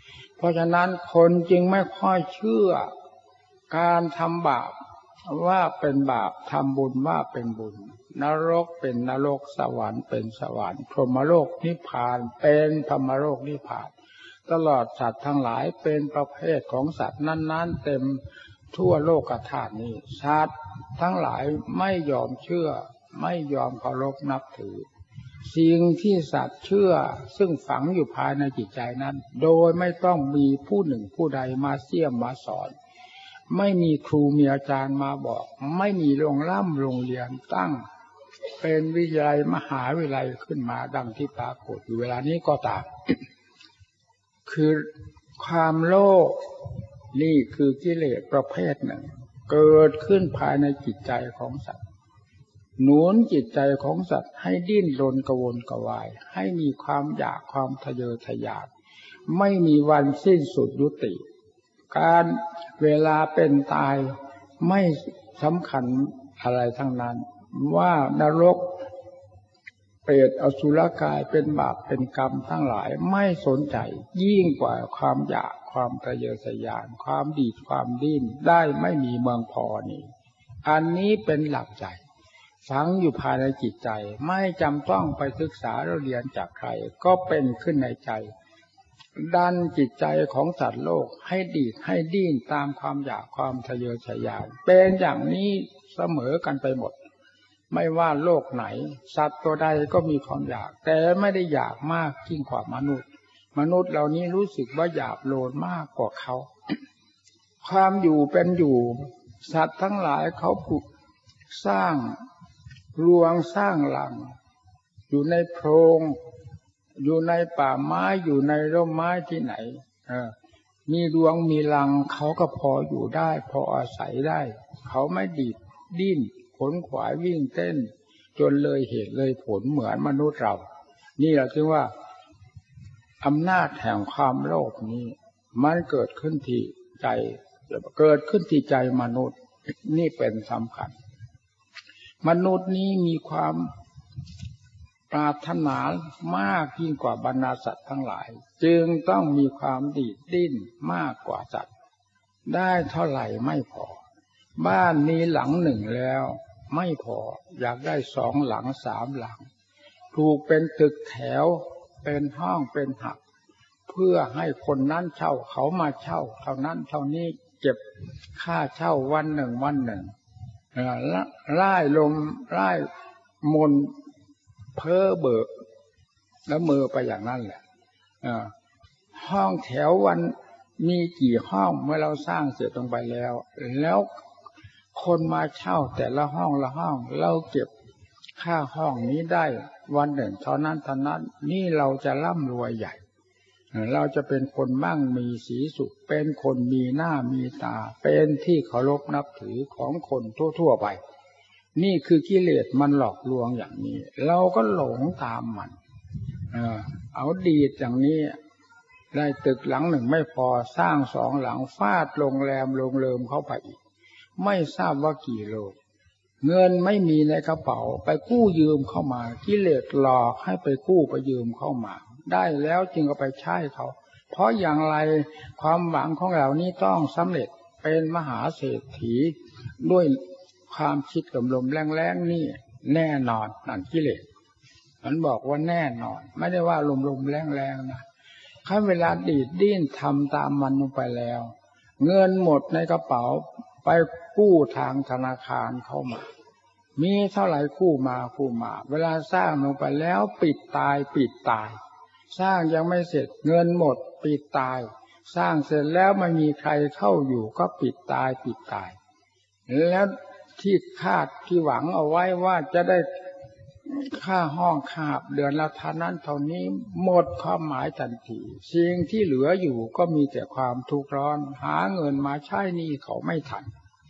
เพราะฉะนั้นคนจึงไม่ค่อยเชื่อการทำบาปว่าเป็นบาปทำบุญว่าเป็นบุญนรกเป็นนรกสวรรค์เป็นสวรรค์พรหมโลกนิพพานเป็นพรหมโลกนิพพานตลอดสัตว์ทั้งหลายเป็นประเภทของสัตว์นั้นๆเต็มทั่วโลกธาตุนี้สัตว์ทั้งหลายไม่ยอมเชื่อไม่ยอมเคารพนับถือสิ่งที่สัตว์เชื่อซึ่งฝังอยู่ภายในจิตใจนั้นโดยไม่ต้องมีผู้หนึ่งผู้ใดมาเสี่ยมมาสอนไม่มีครูมีอาจารย์มาบอกไม่มีโรงร่ำโรงเรียนตั้งเป็นวิทยาลัยมหาวิทยาลัยขึ้นมาดังที่ปรากฏอยู่เวลานี้ก็ตาม คือความโลภนี่คือกิเลสประเภทหนึ่งเกิดขึ้นภายในจิตใจของสัตว์หนุนจิตใจของสัตว์ให้ดิ้นรนกระวนกระวายให้มีความอยากความทะเยอทะยานไม่มีวันสิ้นสุดยุติการเวลาเป็นตายไม่สำคัญอะไรทั้งนั้นว่านรกเปรตอสุรกายเป็นบาปเป็นกรรมทั้งหลายไม่สนใจยิ่งกว่าความอยากความทะเยอทะยานความดีดความดิ้นได้ไม่มีเมืองพอนี่อันนี้เป็นหลักใจฝังอยู่ภายในจิตใจไม่จำต้องไปศึกษาเรียนจากใครก็เป็นขึ้นในใจดันจิตใจของสัตว์โลกให้ดีดให้ดิ้นตามความอยากความทะเยอทะยานเป็นอย่างนี้เสมอกันไปหมดไม่ว่าโลกไหนสัตว์ตัวใดก็มีความอยากแต่ไม่ได้อยากมากยิ่งกว่ามนุษย์มนุษย์เหล่านี้รู้สึกว่าหยาบโลนมากกว่าเขา ความอยู่เป็นอยู่สัตว์ทั้งหลายเขาปลูกสร้างรวงสร้างหลังอยู่ในโพรงอยู่ในป่าไม้อยู่ในร่มไม้ที่ไหนเออมีรวงมีรังเขาก็พออยู่ได้พออาศัยได้เขาไม่ดีดดิ้นขนขวายวิ่งเต้นจนเลยเหตุเลยผลเหมือนมนุษย์เรานี่เราจึงว่าอำนาจแห่งความโลภนี้มันเกิดขึ้นที่ใจเกิดขึ้นที่ใจมนุษย์นี่เป็นสำคัญมนุษย์นี้มีความปรารถนามากยิ่งกว่าบรรดาสัตว์ทั้งหลายจึงต้องมีความดีดดิ้นมากกว่าสัตว์ได้เท่าไหร่ไม่พอบ้านมีหลังหนึ่งแล้วไม่พออยากได้สองหลังสามหลังถูกเป็นตึกแถวเป็นห้องเป็นหับเพื่อให้คนนั้นเช่าเขามาเช่าเท่านั้นเท่านี้เก็บค่าเช่าวันหนึ่งวันหนึ่งไล่ลมไล่มนเพ้อเบิกแล้วมือไปอย่างนั้นแหละห้องแถววันมีกี่ห้องเมื่อเราสร้างเสร็จลงไปแล้วแล้วคนมาเช่าแต่ละห้องละห้องเราเก็บค่าห้องนี้ได้วันหนึ่งเท่านั้นเท่านั้นนี่เราจะร่ำรวยใหญ่เราจะเป็นคนมั่งมีสีสุขเป็นคนมีหน้ามีตาเป็นที่เคารพนับถือของคนทั่วๆไปนี่คือกิเลสมันหลอกลวงอย่างนี้เราก็หลงตามมันเออเอาดีดอย่างนี้ได้ตึกหลังหนึ่งไม่พอสร้างสองหลังฟาดโรงแรมโรงเริมเข้าไปอีกไม่ทราบว่ากี่โลเงินไม่มีในกระเป๋าไปกู้ยืมเข้ามากิเลสหลอกให้ไปกู้ไปยืมเข้ามาได้แล้วจึงเอาไปใช้เขาเพราะอย่างไรความหวังของเรานี้ต้องสำเร็จเป็นมหาเศรษฐีด้วยความคิดลมๆแรงๆนี่แน่นอนนั่นกิเลสมันบอกว่าแน่นอนไม่ได้ว่าลมๆแรงๆนะถ้าเวลาดีดดิ้นทำตามมันลงไปแล้วเงินหมดในกระเป๋าไปกู้ทางธนาคารเข้ามามีเท่าไหร่กู้มากู้มาเวลาสร้างลงไปแล้วปิดตายปิดตายสร้างยังไม่เสร็จเงินหมดปิดตายสร้างเสร็จแล้วไม่มีใครเข้าอยู่ก็ปิดตายปิดตายแล้วที่คาดที่หวังเอาไว้ว่าจะได้ค่าห้องค่าเดือนละเท่านั้นเท่านี้หมดความหมายทันทีสิ่งที่เหลืออยู่ก็มีแต่ความทุกข์ร้อนหาเงินมาใช้หนี้เขาไม่ทัน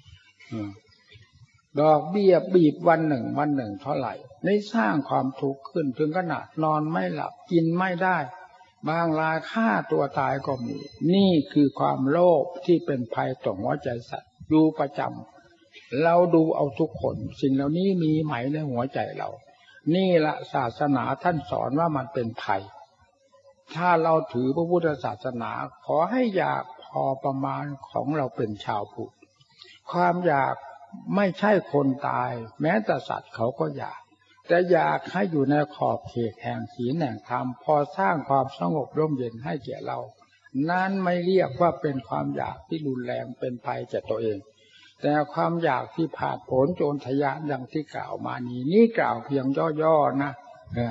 ดอกเบี้ยบีบวันหนึ่งวันหนึ่งเท่าไหร่ได้สร้างความทุกข์ขึ้นถึงขนาดนอนไม่หลับกินไม่ได้บางรายฆ่าตัวตายก็มีนี่คือความโลภที่เป็นภัยต่อหัวใจสัตว์อยู่ประจำเราดูเอาทุกคนสิ่งเหล่านี้มีไหมในหัวใจเรานี่ละศาสนาท่านสอนว่ามันเป็นภัยทถ้าเราถือพระพุทธศาสนาขอให้อยากพอประมาณของเราเป็นชาวพุทธความอยากไม่ใช่คนตายแม้แต่สัตว์เขาก็อยากแต่อยากให้อยู่ในขอบเขตแห่งศีลแห่งธรรมพอสร้างความสงบร่มเย็นให้แก่เรานั้นไม่เรียกว่าเป็นความอยากที่รุนแรงเป็นภัยแก่ตัวเองแต่ความอยากที่ผ่าผลโจรทยานอย่างที่กล่าวมานี้นี่กล่าวเพียงย่อๆนะ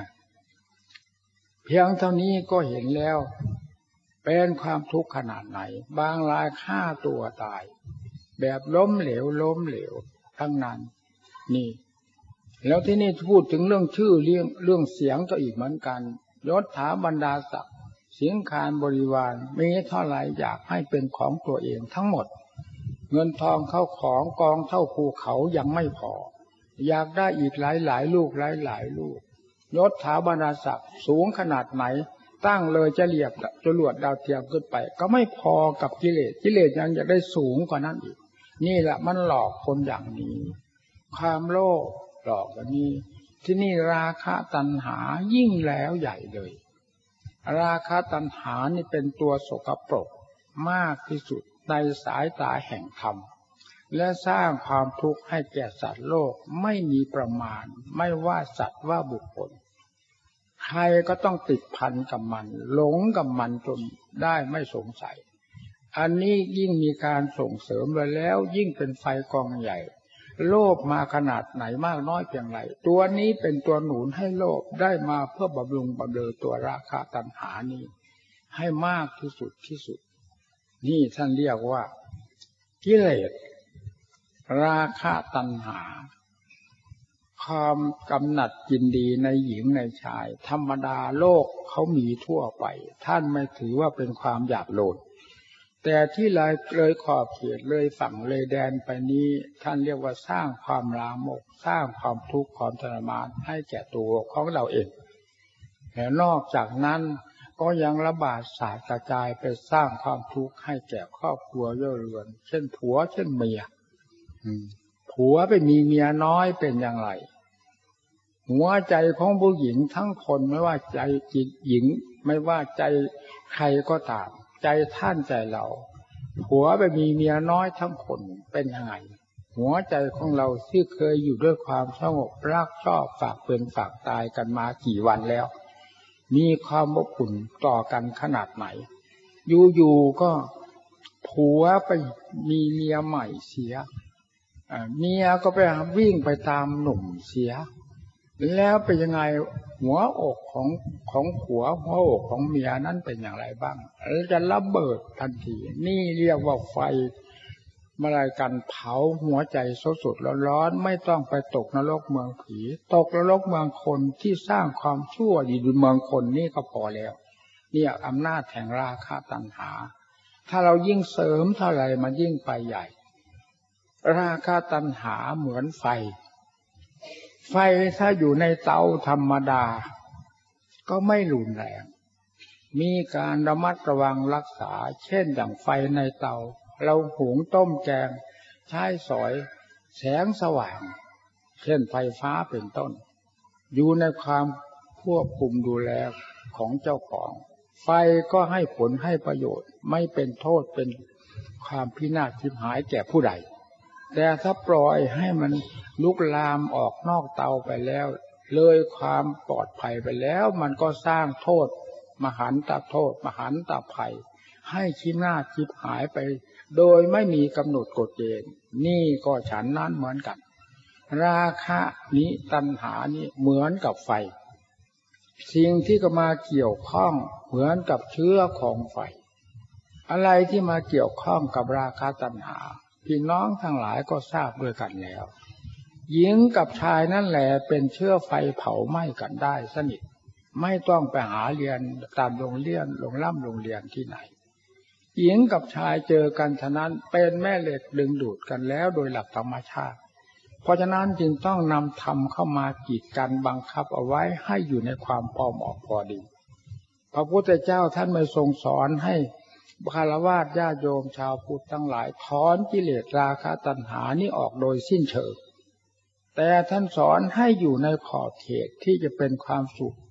เพียงเท่านี้ก็เห็นแล้วเป็นความทุกข์ขนาดไหนบางรายฆ่าตัวตายแบบล้มเหลวล้มเหลวทั้งนั้นนี่แล้วที่นี่พูดถึงเรื่องชื่อเรื่องเรื่องเสียงก็อีกเหมือนกันยศถาบรรดาศักดิ์สิงคารบริวารมีเท่าไหร่อยากให้เป็นของตัวเองทั้งหมดเงินทองเข้าของกองเท่าภูเขายังไม่พออยากได้อีกหลายหลายลูกหลายหลายลูกยศถาบรรดาศักดิ์สูงขนาดไหนตั้งเลยจะเรียบจรวดดาวเทียมขึ้นไปก็ไม่พอกับกิเลสกิเลสยังจะได้สูงกว่านั้นอีกนี่แหละมันหลอกคนอย่างนี้ความโลภหลอกอย่างนี้ที่นี่ราคะตัณหายิ่งแล้วใหญ่เลยราคะตัณหานี่เป็นตัวสกปรกมากที่สุดในสายตาแห่งธรรมและสร้างความทุกข์ให้แก่สัตว์โลกไม่มีประมาณไม่ว่าสัตว์ว่าบุคคลใครก็ต้องติดพันกับมันหลงกับมันจนได้ไม่สงสัยอันนี้ยิ่งมีการส่งเสริมไปแล้วยิ่งเป็นไฟกองใหญ่โลภมาขนาดไหนมากน้อยเพียงไรตัวนี้เป็นตัวหนุนให้โลภได้มาเพื่อบำรุงบำเรอตัวราคะตัณหานี้ให้มากที่สุดที่สุดนี่ท่านเรียกว่ากิเลสราคะตัณหาความกำหนัดยินดีในหญิงในชายธรรมดาโลกเขามีทั่วไปท่านไม่ถือว่าเป็นความอยากโลภแต่ที่เลยเลยขอบเขตเลยฝั่งเลยแดนไปนี้ท่านเรียกว่าสร้างความลามกสร้างความทุกข์ความทรมานให้แก่ตัวของเราเองแต่นอกจากนั้นก็ยังระบาดสาดกระจายไปสร้างความทุกข์ให้แก่ครอบครัวย่อเรือนเช่นผัวเช่นเมียผัวไปมีเมียน้อยเป็นอย่างไรหัวใจของผู้หญิงทั้งคนไม่ว่าใจจิตหญิงไม่ว่าใจใครก็ตามใจท่านใจเราผัวไปมีเมียน้อยทั้งคนเป็นยังไงหัวใจของเราที่เคยอยู่ด้วยความสงบรักชอบฝากเป็นฝากตายกันมากี่วันแล้วมีความอบอุ่นต่อกันขนาดไหนอยู่ๆก็ผัวไปมีเมียใหม่เสียเมียก็ไปวิ่งไปตามหนุ่มเสียแล้วเป็นยังไงหัวอกของของผัวหัวอกของเมียนั้นเป็นอย่างไรบ้างแล้วจะระเบิดทันทีนี่เรียกว่าไฟเมื่อไรกันเผาหัวใจสดๆร้อนๆไม่ต้องไปตกนรกเมืองผีตกนรกเมืองคนที่สร้างความชั่วอยู่เมืองคนนี่ก็พอแล้วเนี่ยอำนาจแห่งราคะตัณหาถ้าเรายิ่งเสริมเท่าไหร่มันยิ่งไปใหญ่ราคะตัณหาเหมือนไฟไฟถ้าอยู่ในเตาธรรมดาก็ไม่รุนแรงมีการระมัดระวังรักษาเช่นอย่างไฟในเตาเราหุงต้มแกงใช้สอยแสงสว่างเช่นไฟฟ้าเป็นต้นอยู่ในความควบคุมดูแลของเจ้าของไฟก็ให้ผลให้ประโยชน์ไม่เป็นโทษเป็นความพินาศชิบหายแก่ผู้ใดแต่ถ้าปล่อยให้มันลุกลามออกนอกเตาไปแล้วเลยความปลอดภัยไปแล้วมันก็สร้างโทษมหันตโทษมหันตภัยให้ชิบหน้าชิบหายไปโดยไม่มีกำหนดกฎเกณฑ์นี่ก็ฉันนั้นเหมือนกันราคะนี้ตัณหานี้เหมือนกับไฟสิ่งที่ก็มาเกี่ยวข้องเหมือนกับเชื้อของไฟอะไรที่มาเกี่ยวข้องกับราคะตัณหาพี่น้องทั้งหลายก็ทราบด้วยกันแล้วหญิงกับชายนั่นแหละเป็นเชื้อไฟเผาไหม้กันได้สนิทไม่ต้องไปหาเรียนตามโรงเรียนโรงล่ำโรงเรียนที่ไหนหญิงกับชายเจอกันฉะนั้นเป็นแม่เหล็กดึงดูดกันแล้วโดยหลักธรรมชาติเพราะฉะนั้นจึงต้องนำธรรมเข้ามากีดกันบังคับเอาไว้ให้อยู่ในความพอเหมาะพอดีพระพุทธเจ้าท่านไม่ทรงสอนให้ฆราวาสญาติโยมชาวพุทธทั้งหลายถอนกิเลสราคะตัณหานี้ออกโดยสิ้นเชิงแต่ท่านสอนให้อยู่ในขอบเขตที่จะเป็นความสุข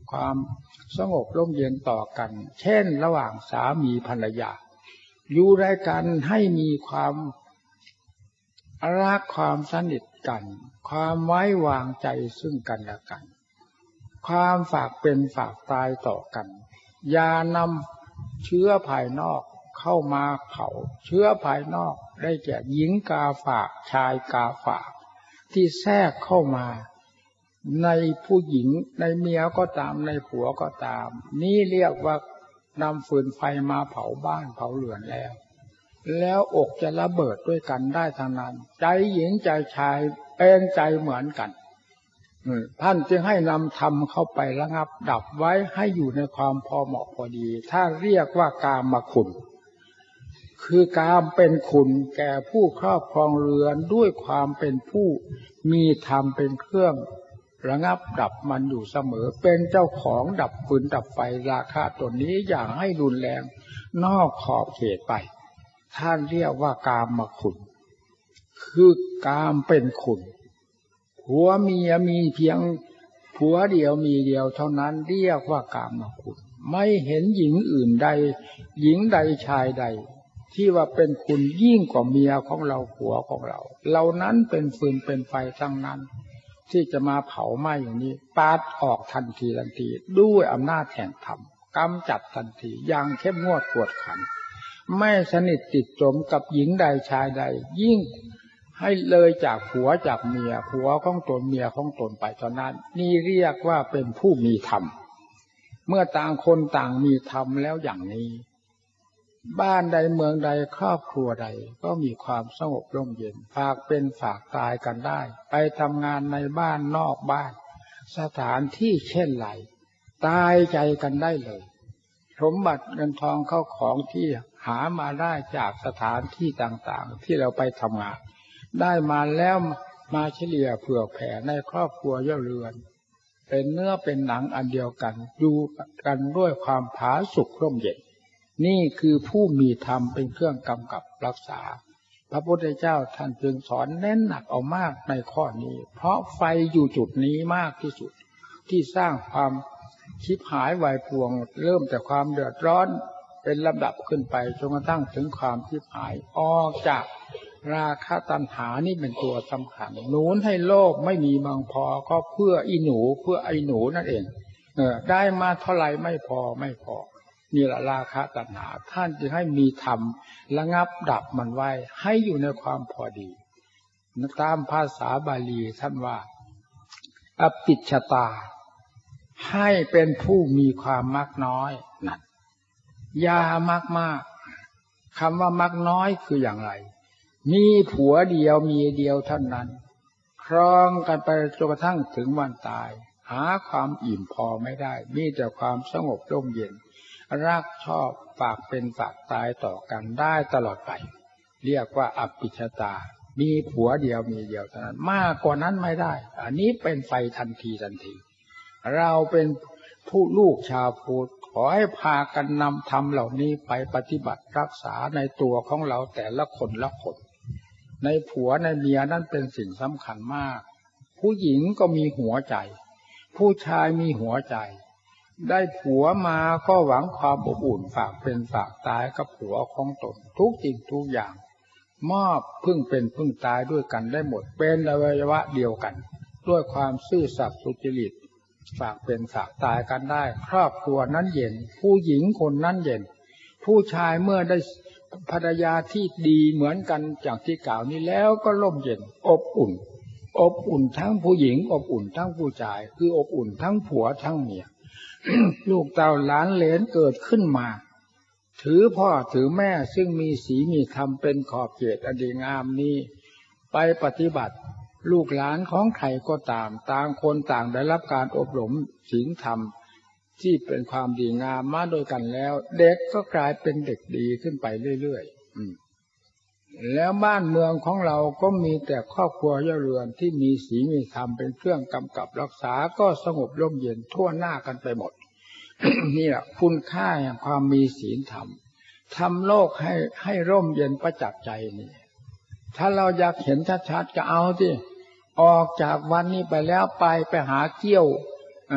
ความสงบร่มเย็นต่อกันเช่นระหว่างสามีภรรยาอยู่ด้วยกันให้มีความรักความสนิทกันความไว้วางใจซึ่งกันและกันความฝากเป็นฝากตายต่อกันอย่านำเชื้อภายนอกเข้ามาเผาเชื้อภายนอกได้แก่หญิงกาฝากชายกาฝากที่แทรกเข้ามาในผู้หญิงในเมียก็ตามในผัวก็ตามนี่เรียกว่านำฟืนไฟมาเผาบ้านเผาเรือนแล้วแล้วอกจะระเบิดด้วยกันได้ทางนั้นใจหญิงใจชายเป็นใจเหมือนกันท่านจึงให้นำธรรมเข้าไประงับดับไว้ให้อยู่ในความพอเหมาะพอดีถ้าเรียกว่ากามคุณคือกามเป็นคุณแก่ผู้ครอบครองเรือนด้วยความเป็นผู้มีธรรมเป็นเครื่องระงับดับมันอยู่เสมอเป็นเจ้าของดับฟืนดับไฟราคะตัวนี้อย่างให้รุนแรงนอกขอบเขตไปท่านเรียกว่ากามคุณคือกามเป็นคุณผัวเมียมีเพียงผัวเดียวมีเดียวเท่านั้นเรียกว่ากามคุณไม่เห็นหญิงอื่นใดหญิงใดชายใดที่ว่าเป็นคุณยิ่งกว่าเมียของเราผัวของเราเหล่านั้นเป็นฟืนเป็นไฟทั้งนั้นที่จะมาเผาไหม้อย่างนี้ปาดออกทันทีทันทีด้วยอำนาจแห่งธรรมกำจัดทันทีอย่างเข้มงวดกวดขันไม่สนิทติดจมกับหญิงใดชายใดยิ่งให้เลยจากผัวจากเมียผัวของตนเมียของตนไปเท่านั้นนี่เรียกว่าเป็นผู้มีธรรมเมื่อต่างคนต่างมีธรรมแล้วอย่างนี้บ้านใดเมืองใดครอบครัวใดก็มีความสงบร่มเย็นฝากเป็นฝากตายกันได้ไปทำงานในบ้านนอกบ้านสถานที่เช่นไรตายใจกันได้เลยสมบัติเงินทองเข้าของที่หามาได้จากสถานที่ต่างๆที่เราไปทำงานได้มาแล้วมาเฉลี่ยเผื่อแผ่ในครอบครัวย่อเรือนเป็นเนื้อเป็นหนังอันเดียวกันอยู่กันด้วยความผาสุกร่มเย็นนี่คือผู้มีธรรมเป็นเครื่องกำกับรักษาพระพุทธเจ้าท่านจึงสอนเน้นหนักเอามากในข้อนี้เพราะไฟอยู่จุดนี้มากที่สุดที่สร้างความชิบหายวายป่วงเริ่มจากความเดือดร้อนเป็นลำดับขึ้นไปจนกระทั่งถึงความชิบหายออกจากราคะตัณหานี่เป็นตัวสำคัญหนุนให้โลภไม่มีบางพอก็เพื่ออีหนูเพื่อไอหนูนั่นเองเออได้มาเท่าไหร่ไม่พอไม่พอนี่แหละราคะตัณหาท่านจึงให้มีธรรมระงับดับมันไว้ให้อยู่ในความพอดีตามภาษาบาลีท่านว่าอปิชตาให้เป็นผู้มีความมักน้อยนั่นอย่ามากมากคำว่ามักน้อยคืออย่างไรมีผัวเดียวมีเดียวเท่านั้นครองกันไปจนกระทั่งถึงวันตายหาความอิ่มพอไม่ได้มีแต่ความสงบร่มเย็นรักชอบฝากเป็นฝากตายต่อกันได้ตลอดไปเรียกว่าอปิชตามีผัวเดียวมีเดียวเท่านั้นมากกว่านั้นไม่ได้อันนี้เป็นไฟทันทีทันทีเราเป็นผู้ลูกชาวพุทธขอให้พากันนำธรรมเหล่านี้ไปปฏิบัติรักษาในตัวของเราแต่ละคนละคนในผัวในเมียนั่นเป็นสิ่งสำคัญมากผู้หญิงก็มีหัวใจผู้ชายมีหัวใจได้ผัวมาก็หวังความอบอุ่นฝากเป็นฝากตายกับผัวของตนทุกสิ่งทุกอย่างมอบพึ่งเป็นพึ่งตายด้วยกันได้หมดเป็นอวัยวะเดียวกันด้วยความซื่อสัตย์สุจริตฝากเป็นฝากตายกันได้ครอบครัวนั้นเย็นผู้หญิงคนนั้นเย็นผู้ชายเมื่อได้ภรรยาที่ดีเหมือนกันจากที่กล่าวนี้แล้วก็ร่มเย็นอบอุ่นอบอุ่นทั้งผู้หญิงอบอุ่นทั้งผู้ชายคืออบอุ่นทั้งผัวทั้งเมีย ลูกเต้าหลานเหลนเกิดขึ้นมาถือพ่อถือแม่ซึ่งมีศีลมีธรรมเป็นขอบเขตอันดีงามนี้ไปปฏิบัติลูกหลานของใครก็ตามต่างคนต่างได้รับการอบรมศีลธรรมที่เป็นความดีงามมาโดยกันแล้วเด็กก็กลายเป็นเด็กดีขึ้นไปเรื่อยๆแล้วบ้านเมืองของเราก็มีแต่ครอบครัวย่อเรือนที่มีศีลมีธรรมเป็นเครื่องกำกับรักษาก็สงบร่มเย็นทั่วหน้ากันไปหมด นี่แหละคุณค่าแห่งความมีศีลธรรมทำโลกให้ให้ร่มเย็นประจักษ์ใจนี่ถ้าเราอยากเห็นชัดๆก็เอาสิออกจากวันนี้ไปแล้วไปไปหาเกี้ยว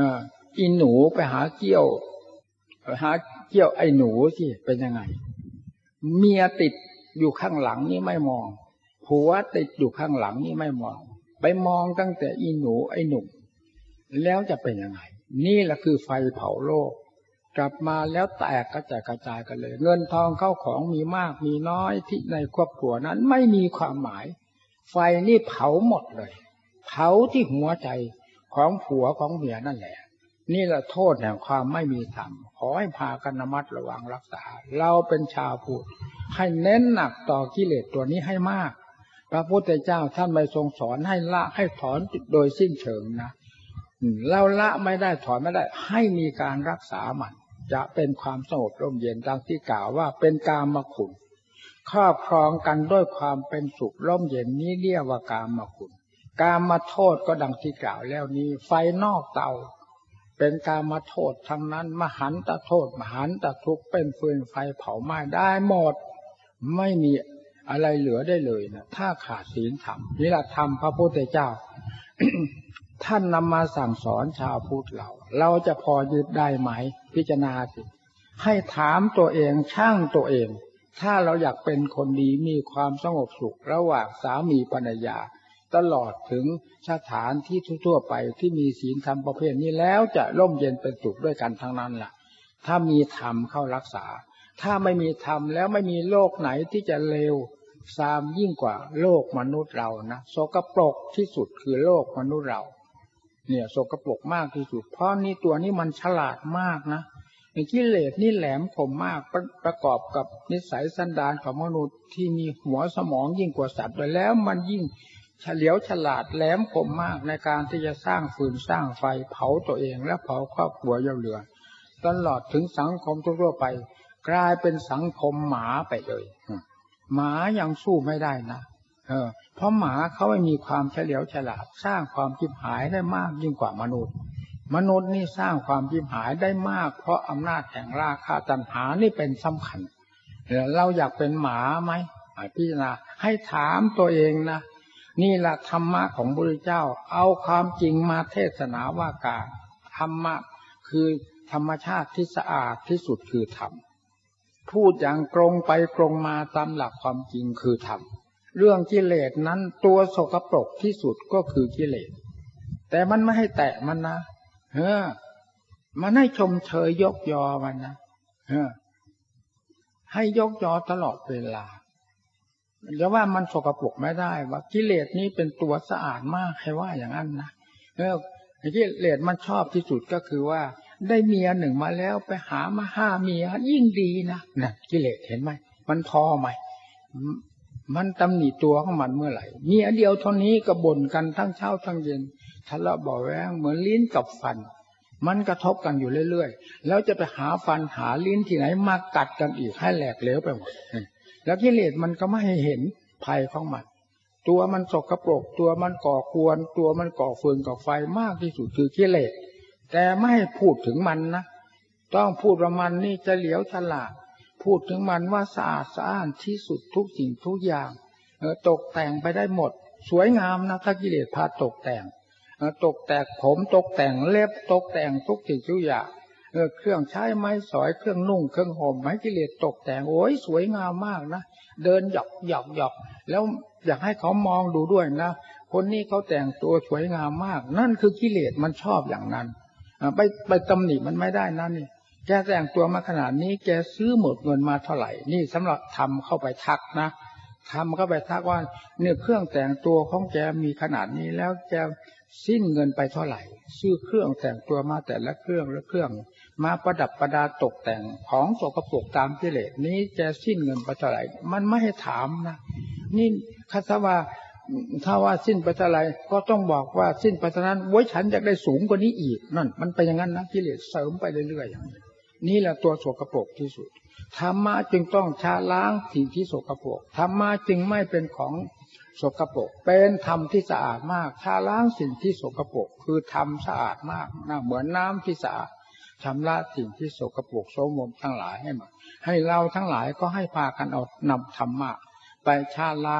อีหนูไปหาเกี้ยวหาเกี้ยวไอ้หนูสิเป็นยังไงเมียติดอยู่ข้างหลังนี่ไม่มองผัวติดอยู่ข้างหลังนี่ไม่มองไปมองตั้งแต่อีหนูไอ้หนุ่มแล้วจะเป็นยังไงนี่แหละคือไฟเผาโลกกลับมาแล้วแตกกระจายกระจายกันเลยเงินทองเข้าของมีมากมีน้อยที่ในครอบครัวนั้นไม่มีความหมายไฟนี่เผาหมดเลยเผาที่หัวใจของผัวของเมียนั่นแหละนี่แหละโทษแห่งความไม่มีธรรมขอให้พากันระมัดระวังรักษาเราเป็นชาวพุทธให้เน้นหนักต่อกิเลสตัวนี้ให้มากพระพุทธเจ้าท่านไม่ทรงสอนให้ละให้ถอนโดยสิ้นเชิงนะเราละไม่ได้ถอนไม่ได้ให้มีการรักษามันจะเป็นความสงบร่มเย็นดังที่กล่าวว่าเป็นกามคุณครอบครองกันด้วยความเป็นสุขร่มเย็นนี้เรียกว่ากามคุณกามโทษก็ดังที่กล่าวแล้วนี้ไฟนอกเตาเป็นกามโทษทั้งนั้นมหันตโทษมหันตทุกข์เป็นฟืนไฟเผาไหม้ได้หมดไม่มีอะไรเหลือได้เลยนะถ้าขาดศีลธรรมนี่แหละธรรมพระพุทธเจ้า ท่านนำมาสั่งสอนชาวพุทธเราเราจะพอยึดได้ไหมพิจารณาสิให้ถามตัวเองช่างตัวเองถ้าเราอยากเป็นคนดีมีความสงบสุขระหว่างสามีภรรยาตลอดถึงสถานที่ทั่วไปที่มีศีลธรรมประเภทนี้แล้วจะร่มเย็นเป็นสุขด้วยกันทั้งนั้นล่ะถ้ามีธรรมเข้ารักษาถ้าไม่มีธรรมแล้วไม่มีโลกไหนที่จะเลวทรามยิ่งกว่าโลกมนุษย์เรานะสกปรกที่สุดคือโลกมนุษย์เราเนี่ยสกปรกมากที่สุดเพราะนี่ตัวนี้มันฉลาดมากนะในกิเลสนี่แหลมคมมากประประกอบกับนิสัยสันดานของมนุษย์ที่มีหัวสมองยิ่งกว่าสัตว์ไปแล้วมันยิ่งเฉลียวฉลาดแหลมคมมากในการที่จะสร้างฟืนสร้างไฟเผาตัวเองและเผาครอบครัวเย่าเรือตลอดถึงสังคมทั่วไปกลายเป็นสังคมหมาไปเลยหมายังสู้ไม่ได้นะเออเพราะหมาเขาไม่มีความเฉลียวฉลาดสร้างความชิบหายได้มากยิ่งกว่ามนุษย์มนุษย์นี่สร้างความชิบหายได้มากเพราะอำนาจแห่งราคะตัณหานี่เป็นสำคัญเราอยากเป็นหมาไหมพิจารณาให้ถามตัวเองนะนี่แหละธรรมะของพระพุทธเจ้าเอาความจริงมาเทศนาว่าการธรรมะคือธรรมชาติที่สะอาดที่สุดคือธรรมพูดอย่างตรงไปตรงมาตามหลักความจริงคือธรรมเรื่องกิเลสนั้นตัวสกปรกที่สุดก็คือกิเลสแต่มันไม่ให้แตะมันนะเออมันให้ชมเชยยกยอมันนะเออให้ยกยอตลอดเวลาจะว่ามันสกปรกไม่ได้ว่ากิเลสนี้เป็นตัวสะอาดมากใครว่าอย่างนั้นนะเออกิเลสมันชอบที่สุดก็คือว่าได้เมียหนึ่งมาแล้วไปหามาห้าเมียยิ่งดีนะนะกิเลสเห็นไหมมันพอไหมมันตำหนิตัวของมันเมื่อไหร่เมียเดียวเท่านี้ก็บ่นกันทั้งเช้าทั้งเย็นทะเลาะเบาะแว้งเหมือนลิ้นกับฟันมันกระทบกันอยู่เรื่อยๆแล้วจะไปหาฟันหาลิ้นที่ไหนมากัดกันอีกให้แหลกเหลวไปหมดแล้วกิเลสมันก็ไม่ให้เห็นภัยของมันตัวมันสกปรกตัวมันก่อควรตัวมันก่อฟืนก่อไฟมากที่สุดคือกิเลสแต่ไม่ให้พูดถึงมันนะต้องพูดว่ามันนี่จะเหลียวฉลาดพูดถึงมันว่าสะอาดสะอ้านที่สุดทุกสิ่งทุกอย่างเออตกแต่งไปได้หมดสวยงามนะถ้ากิเลสพาตกแต่งเออตกแต่งผมตกแต่งเล็บตกแต่งทุกสิ่งทุกอย่างเออเครื่องใช้ไม้สอยเครื่องนุ่งเครื่องห่มไม้กิเลสตกแต่งโอ้ยสวยงามมากนะเดินหยอกหยอกหยอกแล้วอยากให้เขามองดูด้วยนะคนนี้เขาแต่งตัวสวยงามมากนั่นคือกิเลสมันชอบอย่างนั้นไปไปตำหนิมันไม่ได้นะนี่แกแต่งตัวมาขนาดนี้แกซื้อหมดเงินมาเท่าไหร่นี่สำหรับทำเข้าไปทักนะทำเข้าไปทักว่าเนี่ยเครื่องแต่งตัวของแกมีขนาดนี้แล้วแกสิ้นเงินไปเท่าไหร่ซื้อเครื่องแต่งตัวมาแต่ละเครื่องละเครื่องมาประดับประดาตกแต่งของสกปรกตามกิเลสนี้แกสิ้นเงินไปเท่าไหร่มันไม่ให้ถามนะนี่คาถาว่าถ้าว่าสิ้นไปเท่าไหร่ก็ต้องบอกว่าสิ้นไปเท่านั้นไว้ฉันอยากได้สูงกว่านี้อีกนั่นมันเป็นอย่างนั้นนะกิเลสเสริมไปเรื่อยๆอย่างนี้นี่แหละตัวสกปรกที่สุดธรรมะจึงต้องชาล้างสิ่งที่สกปรกธรรมะจึงไม่เป็นของสกปรกเป็นธรรมที่สะอาดมากชาล้างสิ่งที่สกปรกคือธรรมสะอาดมากนะเหมือนน้ำที่สะอาดชำระสิ่งที่สกปรกโสมมทั้งหลายให้มาให้เราทั้งหลายก็ให้พากันเอานำธรรมะไปชาล้าง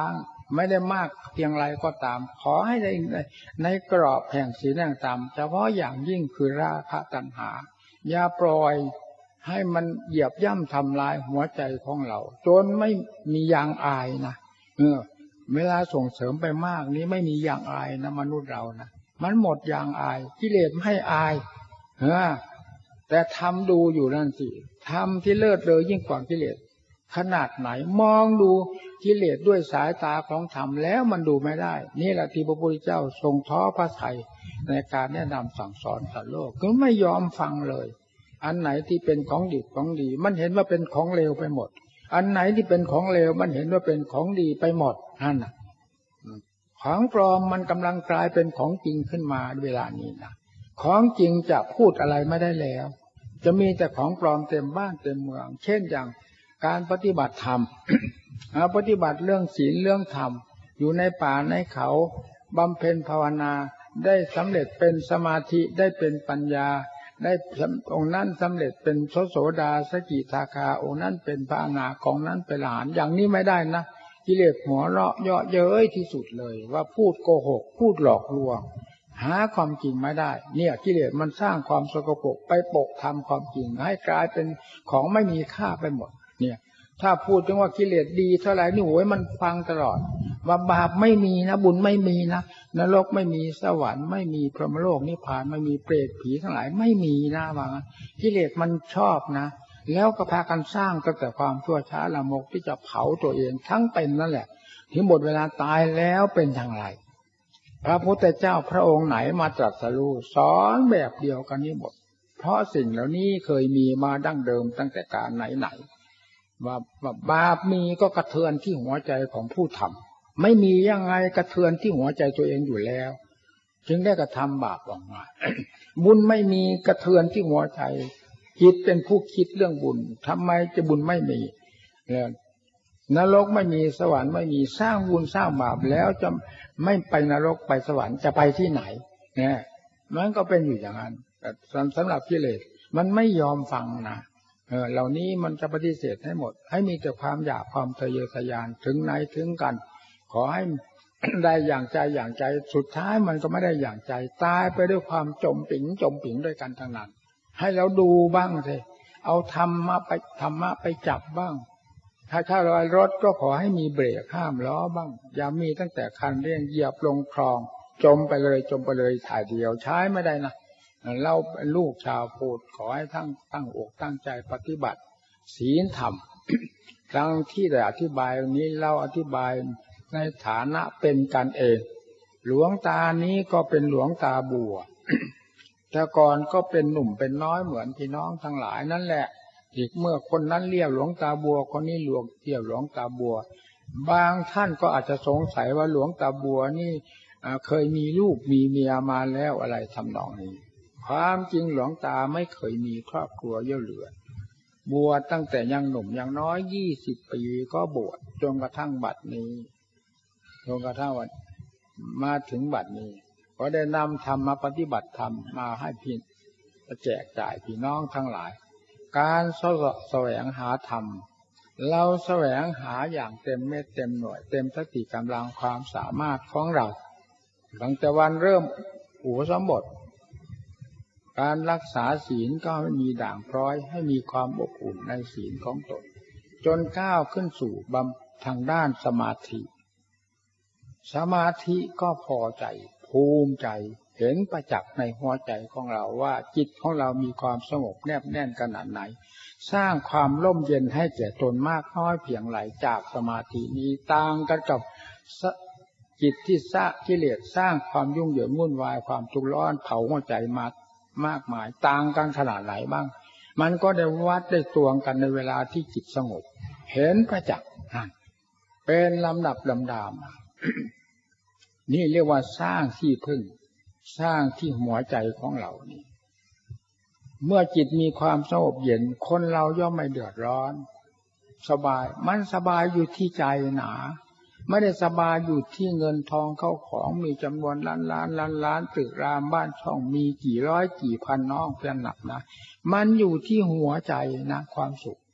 ไม่ได้มากเพียงไรก็ตามขอให้ได้ในกรอบแห่งศีลแห่งธรรมเฉพาะอย่างยิ่งคือราคะตัณหาอย่าปล่อยให้มันเหยียบย่ำทำลายหัวใจของเราจนไม่มียางอายนะเออเวลาส่งเสริมไปมากนี้ไม่มียางอายนะมนุษย์เรานะมันหมดยางอายกิเลสไม่ให้อายเออแต่ทำดูอยู่นั่นสิทำที่เลิศเลยยิ่งกว่ากิเลสขนาดไหนมองดูกิเลสด้วยสายตาของธรรมแล้วมันดูไม่ได้นี่แหละที่พระพุทธเจ้าทรงท้อพระทัยในการแนะนำสั่งสอนสัตว์โลกก็ไม่ยอมฟังเลยอันไหนที่เป็นของดีของดีมันเห็นว่าเป็นของเลวไปหมดอันไหนที่เป็นของเลวมันเห็นว่าเป็นของดีไปหมดนั่นน่ะของปลอมมันกำลังกลายเป็นของจริงขึ้นมาเวลานี้นะของจริงจะพูดอะไรไม่ได้แล้วจะมีแต่ของปลอมเต็มบ้านเต็มเมืองเช่นอย่างการปฏิบัติธรรม ปฏิบัติเรื่องศีลเรื่องธรรมอยู่ในป่าในเขาบำเพ็ญภาวนาได้สำเร็จเป็นสมาธิได้เป็นปัญญาได้องค์นั้นสำเร็จเป็นโสโสดาสกิทาคาองค์นั้นเป็นพระอนาคานั้นเป็นอรหันต์อย่างนี้ไม่ได้นะกิเลสหัวเราะเยาะเย้ยที่สุดเลยว่าพูดโกหกพูดหลอกลวงหาความจริงไม่ได้เนี่ยกิเลสมันสร้างความสกปรกไปปกทำความจริงให้กลายเป็นของไม่มีค่าไปหมดเนี่ยถ้าพูดถึงว่ากิเลสดีเท่าไหร่นี่โอ้ยมันฟังตลอดว่าบาปไม่มีนะบุญไม่มีนะนรกไม่มีสวรรค์ไม่มีพรหมโลกนิพพานไม่มีเปรตผีทั้งหลายไม่มีนะว่างั้นกิเลสมันชอบนะแล้วก็พากันสร้างตั้งแต่ความชั่วช้าละมกที่จะเผาตัวเองทั้งเป็นนั่นแหละถึงหมดเวลาตายแล้วเป็นอย่างไรพระพุทธเจ้าพระองค์ไหนมาตรัสรู้สอนแบบเดียวกันนี้หมดเพราะสิ่งเหล่านี้เคยมีมาดั้งเดิมตั้งแต่การไหนๆว่าบาปมีก็กระเทือนที่หัวใจของผู้ทำไม่มียังไงกระเทือนที่หัวใจตัวเองอยู่แล้วจึงได้กระทำบาปออกมา บุญไม่มีกระเทือนที่หัวใจจิตเป็นผู้คิดเรื่องบุญทำไมจะบุญไม่มีเนี่ยนรกไม่มีสวรรค์ไม่มีสร้างบุญสร้างบาปแล้วจะไม่ไปนรกไปสวรรค์จะไปที่ไหนเนี่ยมันก็เป็นอยู่อย่างนั้นแต่สำหรับกิเลสมันไม่ยอมฟังนะเออเหล่านี้มันจะปฏิเสธให้หมดให้มีแต่ความอยากความทะเยอทะยานถึงไหนถึงกันขอให้ ได้อย่างใจอย่างใจสุดท้ายมันก็ไม่ได้อย่างใจตายไปด้วยความจมปิ๋งจมปิ๋งด้วยกันทั้งนั้นให้เราดูบ้างสิเอาธรรมะไปธรรมะไปจับบ้างถ้าถ้ารอยรถก็ขอให้มีเบรกห้ามล้อบ้างอย่ามีตั้งแต่คันเร่งเหยียบลงคลองจมไปเลยจมไปเลยถ่ายเดียวใช้ไม่ได้นะเราเป็นลูกชาวพุทธขอให้ทั้งตั้งอกตั้งใจปฏิบัติศีลธรรม ทั้งที่ได้อธิบายนี้เราอธิบายในฐานะเป็นกันเองหลวงตานี้ก็เป็นหลวงตาบัว แต่ก่อนก็เป็นหนุ่มเป็นน้อยเหมือนพี่น้องทั้งหลายนั่นแหละอีกเมื่อคนนั้นเรียกหลวงตาบัวคนนี้หลวงเรียกหลวงตาบัวบางท่านก็อาจจะสงสัยว่าหลวงตาบัวนี่เคยมีลูกมีเมียมาแล้วอะไรทำนองนี้ความจริงหลวงตาไม่เคยมีครอบครัวเย่อเหลือบวชตั้งแต่ยังหนุ่มยังน้อยยี่สิบปีก็บวชจนกระทั่งบัดนี้จนกระทั่งวันมาถึงบัดนี้ก็ได้นำธรรมมาปฏิบัติธรรมมาให้พี่แจกจ่ายพี่น้องทั้งหลายการแสวงหาธรรมเราแสวงหาอย่างเต็มเม็ดเต็มหน่วยเต็มสติกำลังความสามารถของเราตั้งแต่วันเริ่มอุปสมบทการรักษาศีลก็ให้มีด่างพร้อยให้มีความอบอุ่นในศีลของตนจนก้าวขึ้นสู่บำทางด้านสมาธิสมาธิก็พอใจภูมิใจเห็นประจักษ์ในหัวใจของเราว่าจิตของเรามีความสงบแนบแน่นขนาดไหนสร้างความร่มเย็นให้แก่ตนมากน้อยเพียงไรจากสมาธินี้ต่างกันกับจิตที่สร้างกิเลสสร้างความยุ่งเหยิงวุ่นวายความทุกข์ร้อนเผาหัวใจมามากมายต่างกันขนาดไหนบ้างมันก็ได้วัดได้ตวงกันในเวลาที่จิตสงบเห็นประจักษ์เป็นลำดับลำดานี่เรียกว่าสร้างที่พึ่งสร้างที่หัวใจของเรานี่เมื่อจิตมีความสงบเย็นคนเราย่อมไม่เดือดร้อนสบายมันสบายอยู่ที่ใจหนาไม่ได้สบายอยู่ที่เงินทองเข้าของมีจำนวนล้านล้านล้านล้านตึกรามบ้านช่องมีกี่ร้อยกี่พันน้องเพียงหนักนะมันอยู่ที่หัวใจนะความสุข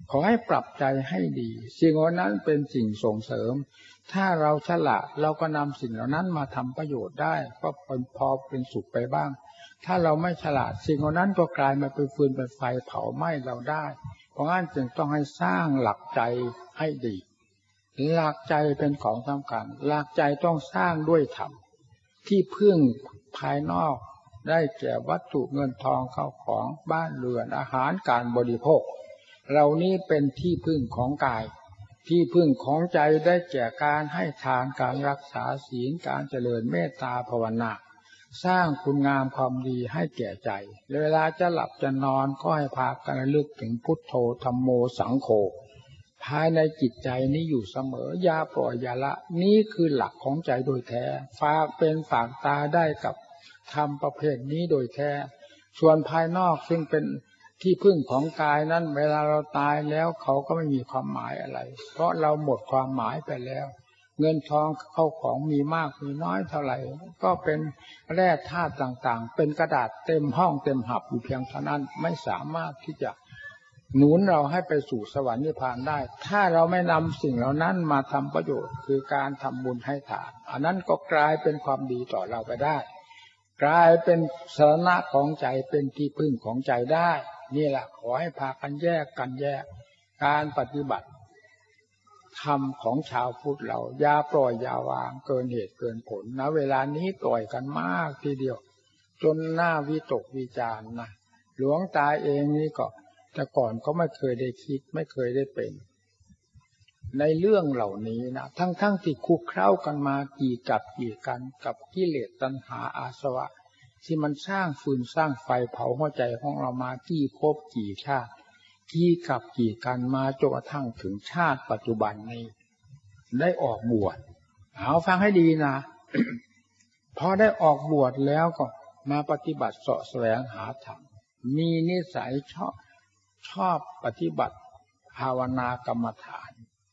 ขอให้ปรับใจให้ดีสิ่งเหล่านั้นเป็นสิ่งส่งเสริมถ้าเราฉลาดเราก็นำสิ่งเหล่านั้นมาทำประโยชน์ได้ก็พอเป็นสุขไปบ้างถ้าเราไม่ฉลาดสิ่งเหล่านั้นก็กลายมาเป็นฟืนเป็นไฟเผาไหม้เราได้เพราะงั้นจึงต้องให้สร้างหลักใจให้ดีหลักใจเป็นของสำคัญหลักใจต้องสร้างด้วยธรรมที่พึ่งภายนอกได้แก่วัตถุเงินทองเข้าของบ้านเรือนอาหารการบริโภคเหล่านี้เป็นที่พึ่งของกายที่พึ่งของใจได้แก่การให้ทานการรักษาศีลการเจริญเมตตาภาวนาสร้างคุณงามความดีให้แก่ใจเวลาจะหลับจะนอนก็ให้พากันระลึกถึงพุทโธธัมโมสังโฆภายในจิตใจนี้อยู่เสมออย่าปล่อยอย่าละนี่คือหลักของใจโดยแท้ฝากเป็นฝากตาได้กับธรรมประเภทนี้โดยแท้ส่วนภายนอกซึ่งเป็นที่พึ่งของกายนั้นเวลาเราตายแล้วเขาก็ไม่มีความหมายอะไรเพราะเราหมดความหมายไปแล้วเงินทองเข้าของมีมากมีน้อยเท่าไหร่ก็เป็นแร่ธาตุต่างๆเป็นกระดาษเต็มห้องเต็มหับอยู่เพียงเท่านั้นไม่สามารถที่จะหนุนเราให้ไปสู่สวรรค์นิพพานได้ถ้าเราไม่นำสิ่งเหล่านั้นมาทำประโยชน์คือการทำบุญให้ทานอันนั้นก็กลายเป็นความดีต่อเราไปได้กลายเป็นสรณะของใจเป็นที่พึ่งของใจได้นี่แหละขอให้พากันแยกกันแยกการปฏิบัติธรรมของชาวพุทธเราอย่าปล่อยอย่าวางเกินเหตุเกินผลนะเวลานี้ปล่อยกันมากทีเดียวจนหน้าวิตกวิจารณ์นะหลวงตาเองนี่ก็แต่ก่อนก็ไม่เคยได้คิดไม่เคยได้เป็นในเรื่องเหล่านี้นะทั้งๆที่คุกเข้ากันมากี่กับกี่กันกับกิเลสตัณหาอาสวะที่มันสร้างฟืนสร้างไฟเผาหัวใจของเรามากี่ภพกี่ชาติกี่กับกี่กันมาจนกระทั่งถึงชาติปัจจุบันนี้ได้ออกบวชเอาฟังให้ดีนะ พอได้ออกบวชแล้วก็มาปฏิบัติเสาะแสวงหาธรรมมีนิสัยชอบชอบปฏิบัติภาวนากรรมฐาน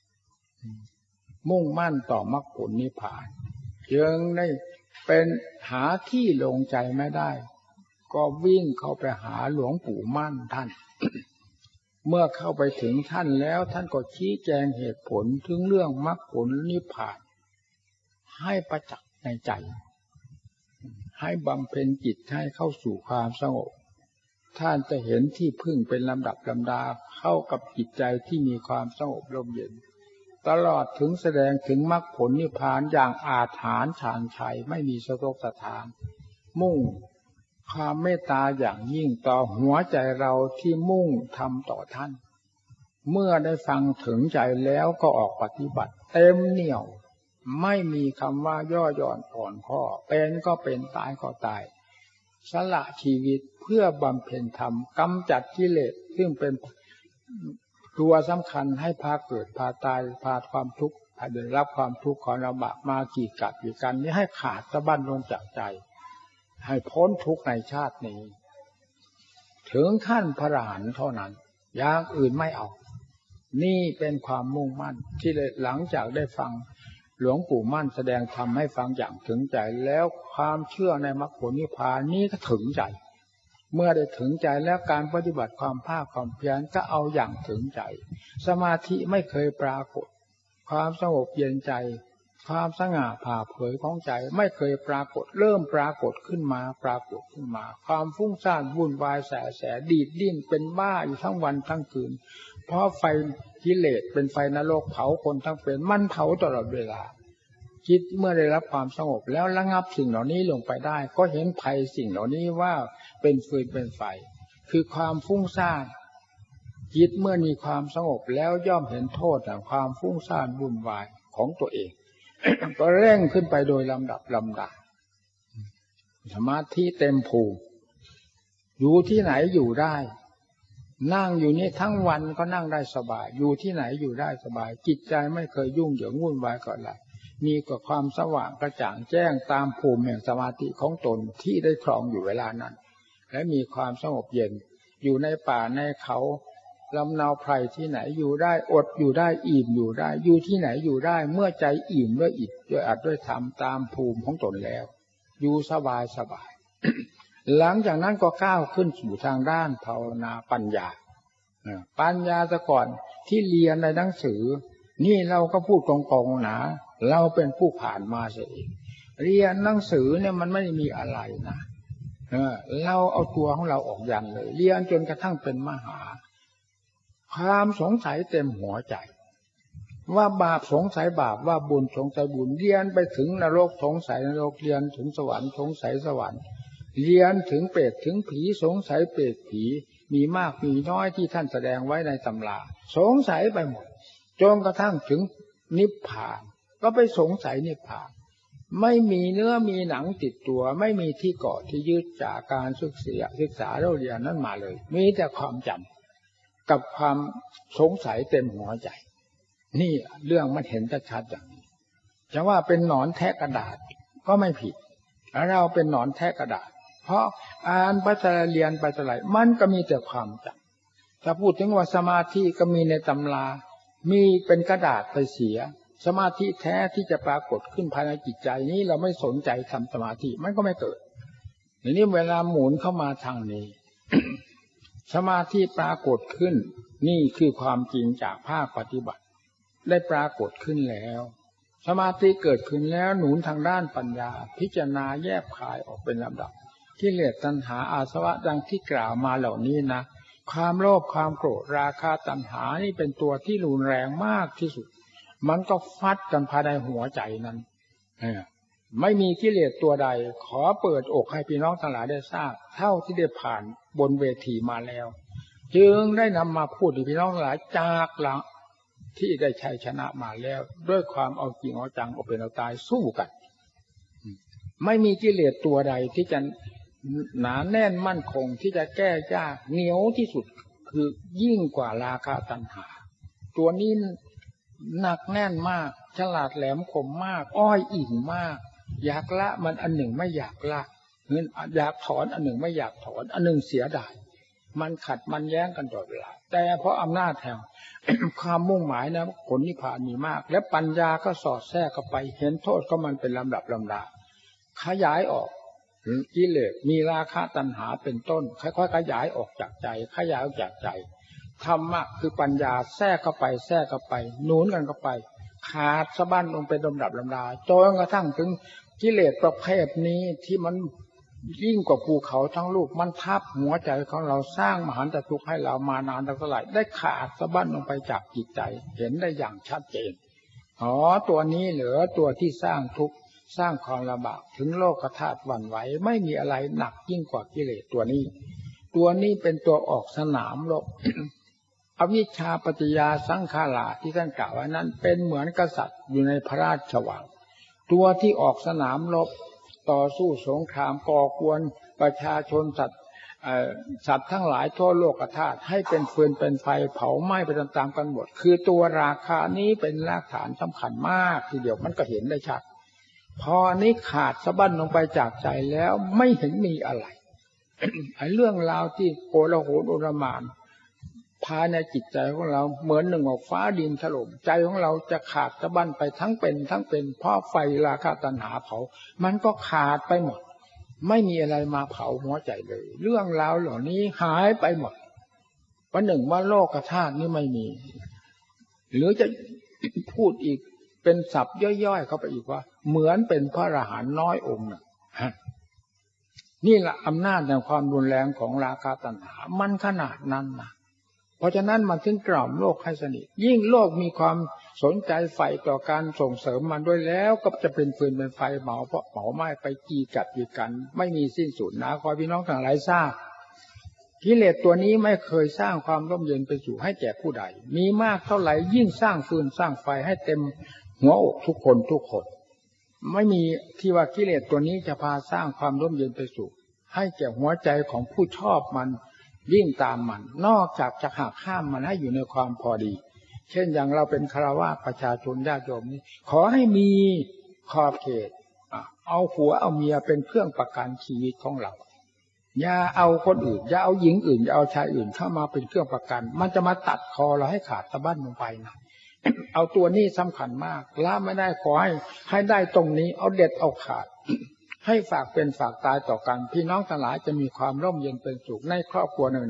มุ่งมั่นต่อมรรคผลนิพพานจึงได้เป็นหาที่ลงใจไม่ได้ก็วิ่งเข้าไปหาหลวงปู่มั่นท่าน เมื่อเข้าไปถึงท่านแล้วท่านก็ชี้แจงเหตุผลถึงเรื่องมรรคผลนิพพานให้ประจักษ์ในใจให้บำเพ็ญจิตให้เข้าสู่ความสงบท่านจะเห็นที่พึ่งเป็นลำดับลำดาเข้ากับจิตใจที่มีความสงบร่มเย็นตลอดถึงแสดงถึงมรรคผลนิพพานอย่างอาถรรพ์ชาญชัยไม่มีสะทกสะท้านมุ่งความเมตตาอย่างยิ่งต่อหัวใจเราที่มุ่งทำต่อท่านเมื่อได้ฟังถึงใจแล้วก็ออกปฏิบัติเต็มเหนี่ยวไม่มีคำว่าย่อหย่อนอ่อนข้อเป็นก็เป็นตายก็ตายสละชีวิตเพื่อบำเพ็ญธรรมกำจัดกิเลสซึ่งเป็นตัวสำคัญให้พาเกิดพาตายพาความทุกข์พาได้รับความทุกข์ของลำบากมากี่กับกี่กันนี้ให้ขาดสะบั้นลงจากใจให้พ้นทุกข์ในชาตินี้ถึงขั้นพระอรหันต์เท่านั้นอย่างอื่นไม่เอานี่เป็นความมุ่งมั่นที่หลังจากได้ฟังหลวงปู่มั่นแสดงธรรมให้ฟังอย่างถึงใจแล้วความเชื่อในมรรคผลนิพพานนี้ก็ถึงใจเมื่อได้ถึงใจแล้วการปฏิบัติความภาคความเพียรก็เอาอย่างถึงใจสมาธิไม่เคยปรากฏความสงบเย็นใจความสง่าผ่าเผยของใจไม่เคยปรากฏเริ่มปรากฏขึ้นมาปรากฏขึ้นมาความฟุ้งซ่านวุ่นวายแสแสดีดดิ้นเป็นบ้าอยู่ทั้งวันทั้งคืนเพราะไฟกิเลสเป็นไฟนรกเผาคนทั้งเป็นมันเผาตลอดเวลาจิตเมื่อได้รับความสงบแล้วระงับสิ่งเหล่านี้ลงไปได้ก็เห็นภัยสิ่งเหล่านี้ว่าเป็นฟืนเป็นไฟคือความฟุ้งซ่านจิตเมื่อมีความสงบแล้วย่อมเห็นโทษแห่งความฟุ้งซ่านวุ่นวายของตัวเอง ก็เร่งขึ้นไปโดยลำดับลำดับสมาธิเต็มภูมิอยู่ที่ไหนอยู่ได้นั่งอยู่นี่ทั้งวันก็นั่งได้สบายอยู่ที่ไหนอยู่ได้สบายจิตใจไม่เคยยุ่งเหยิงวุ่นวายกับอะไรมีแต่ความสว่างกระจ่างแจ้งตามภูมิแห่งสมาธิของตนที่ได้ครองอยู่เวลานั้นและมีความสงบเย็นอยู่ในป่าในเขาลำเนาไพรที่ไหนอยู่ได้อดอยู่ได้อิ่มอยู่ได้อยู่ที่ไหนอยู่ได้เมื่อใจอิ่มด้วยอิทธิ์ด้วยอัตด้วยธรรมตามภูมิของตนแล้วอยู่สบายสบาย หลังจากนั้นก็ก้าวขึ้นสู่ทางด้านภาวนาปัญญาปัญญาแต่ก่อนที่เรียนในหนังสือนี่เราก็พูดตรงๆนะเราเป็นผู้ผ่านมาเสียเองเรียนหนังสือเนี่ยมันไม่มีอะไรนะเออเราเอาตัวของเราออกยันเลยเรียนจนกระทั่งเป็นมหาความสงสัยเต็มหัวใจว่าบาปสงสัยบาปว่าบุญสงสัยบุญเรียนไปถึงนรกสงสัยนรกเรียนถึงสวรรค์สงสัยสวรรค์เรียนถึงเปรตถึงผีสงสัยเปรตผีมีมากมีน้อยที่ท่านแสดงไว้ในตำราสงสัยไปหมดจนกระทั่งถึงนิพพานก็ไปสงสัยนิพพานไม่มีเนื้อมีหนังติดตัวไม่มีที่เกาะที่ยึดจากการศึกษาศึกษาเราเรียนนั้นมาเลยมีแต่ความจำกับความสงสัยเต็มหัวใจนี่เรื่องมันเห็นชัดๆอย่างนี้จะว่าเป็นหนอนแทะกระดาษก็ไม่ผิดเราเป็นหนอนแทะกระดาษเพราะอ่านไปแต่เรียนไปแต่ไรมันก็มีแต่ความจำถ้าพูดถึงว่าสมาธิก็มีในตำรามีเป็นกระดาษไปเสียสมาธิแท้ที่จะปรากฏขึ้นภายในจิตใจนี้เราไม่สนใจทำสมาธิมันก็ไม่เกิดในนี้เวลาหมุนเข้ามาทางนี้ สมาธิปรากฏขึ้นนี่คือความจริงจากภาคปฏิบัติได้ปรากฏขึ้นแล้วสมาธิเกิดขึ้นแล้วหนุนทางด้านปัญญาพิจารณาแยบคายออกเป็นลำดับกิเลสตัณหาอาสวะดังที่กล่าวมาเหล่านี้นะความโลภความโกรธราคะตัณหานี่เป็นตัวที่รุนแรงมากที่สุดมันก็ฟัดกันภายในหัวใจนั้นไม่มีกิเลสตัวใดขอเปิดอกให้พี่น้องทั้งหลายได้ทราบเท่าที่ได้ผ่านบนเวทีมาแล้วจึงได้นำมาพูดให้พี่น้องทั้งหลายจากหลังที่ได้ชัยชนะมาแล้วด้วยความเอาจริงเอาจังเอาเป็นเอาตายสู้กันไม่มีกิเลสตัวใดที่จะหนาแน่นมั่นคงที่จะแก้ยากเหนียวที่สุดคือยิ่งกว่าราคะตัณหาตัวนี้หนักแน่นมากฉลาดแหลมคมมากอ้อยอิ่งมากอยากละมันอันหนึ่งไม่อยากละเงินอยากถอนอันหนึ่งไม่อยากถอนอันหนึ่งเสียดายมันขัดมันแย้งกันตลอดเวลาแต่เพราะอำนาจแห่ง ความมุ่งหมายนะผลนิพพานมีมากและปัญญาก็สอดแทรกเข้าไปเห็นโทษก็มันเป็นลำดับลำดาขยายออกกิเลสมีราคะตัณหาเป็นต้นค่อยๆขยายออกจากใจขยายออกจากใจธรรมะคือปัญญาแทรกเข้าไปแทรกเข้าไปหนุนกันเข้าไปขาดสะบั้นลงเป็นลำดับลำดาจนกระทั่งถึงกิเลสประเภทนี้ที่มันยิ่งกว่าภูเขาทั้งลูกมันทับหัวใจของเราสร้างมหันตทุกข์ให้เรามานานเท่าไหร่ได้ขาดสะบั้นลงไปจากจิตใจเห็นได้อย่างชัดเจนอ๋อตัวนี้เหลือตัวที่สร้างทุกข์สร้างความลำบากถึงโลกธาตุหวั่นไหวไม่มีอะไรหนักยิ่งกว่ากิเลสตัวนี้ตัวนี้เป็นตัวออกสนามรบ อวิชชาปัจจยาสังขาราที่ท่านกล่าวไว้นั้นเป็นเหมือนกษัตริย์อยู่ในพระราชวังตัวที่ออกสนามรบต่อสู้สงครามก่อกวนประชาชนสัตว์สัตว์ทั้งหลายทั่วโลกธาตุให้เป็นฟืนเป็นไฟเผาไหม้ไปตามๆกันหมดคือตัวราคานี้เป็นรากฐานสำคัญมากทีเดียวมันก็เห็นได้ชัดพอนี้ขาดสะบั้นลงไปจากใจแล้วไม่เห็นมีอะไร ไอ้เรื่องราวที่โกลาหลโอลหม่านภายในจิตใจของเราเหมือนหนึ่งออกฟ้าดินถล่มใจของเราจะขาดสะบั้นไปทั้งเป็นทั้งเป็นเพราะไฟราคะตัณหาเผามันก็ขาดไปหมดไม่มีอะไรมาเผาหัวใจเลยเรื่องราวเหล่านี้หายไปหมดวันหนึ่งว่าโลกธาตุนี้ไม่มีหรือจะพูดอีกเป็นศัพท์ย่อยๆเข้าไปอีกว่าเหมือนเป็นพระอรหันต์น้อยองค์น่ะนี่แหละอำนาจแห่งความรุนแรงของราคะตัณหามันขนาดนั้นนะเพราะฉะนั้นมันถึงกล่อมโลกให้สนิทยิ่งโลกมีความสนใจใฝ่ต่อการส่งเสริมมันด้วยแล้วก็จะเป็นฟืนเป็นไฟเผาเพราะเผาไหม้ไปกี่กัดกี่กันไม่มีสิ้นสุดนะขอพี่น้องทั้งหลายทราบกิเลสตัวนี้ไม่เคยสร้างความร่มเย็นไปสู่ให้แก่ผู้ใดมีมากเท่าไหร่ยิ่งสร้างฟืนสร้างไฟให้เต็มหัวอกทุกคนทุกคนไม่มีที่ว่ากิเลสตัวนี้จะพาสร้างความร่มเย็นไปสู่ให้แก่หัวใจของผู้ชอบมันวิ่งตามมันนอกจากจะหักห้ามมันให้อยู่ในความพอดีเช่นอย่างเราเป็นฆราวาสประชาชนญาติโยมนี้ขอให้มีขอบเขตเอาผัวเอาเมียเป็นเครื่องประกันชีวิตของเราอย่าเอาคนอื่นอย่าเอาหญิงอื่นอย่าเอาชายอื่นเข้ามาเป็นเครื่องประกันมันจะมาตัดคอเราให้ขาดสะบั้นลงไปนะ เอาตัวนี้สำคัญมากละไม่ได้ขอให้ให้ได้ตรงนี้เอาเด็ดเอาขาด ให้ฝากเป็นฝากตายต่อกันพี่น้องทั้งหลายจะมีความร่มเย็นเป็นสุขในครอบครัวหนึ่งหนึ่ง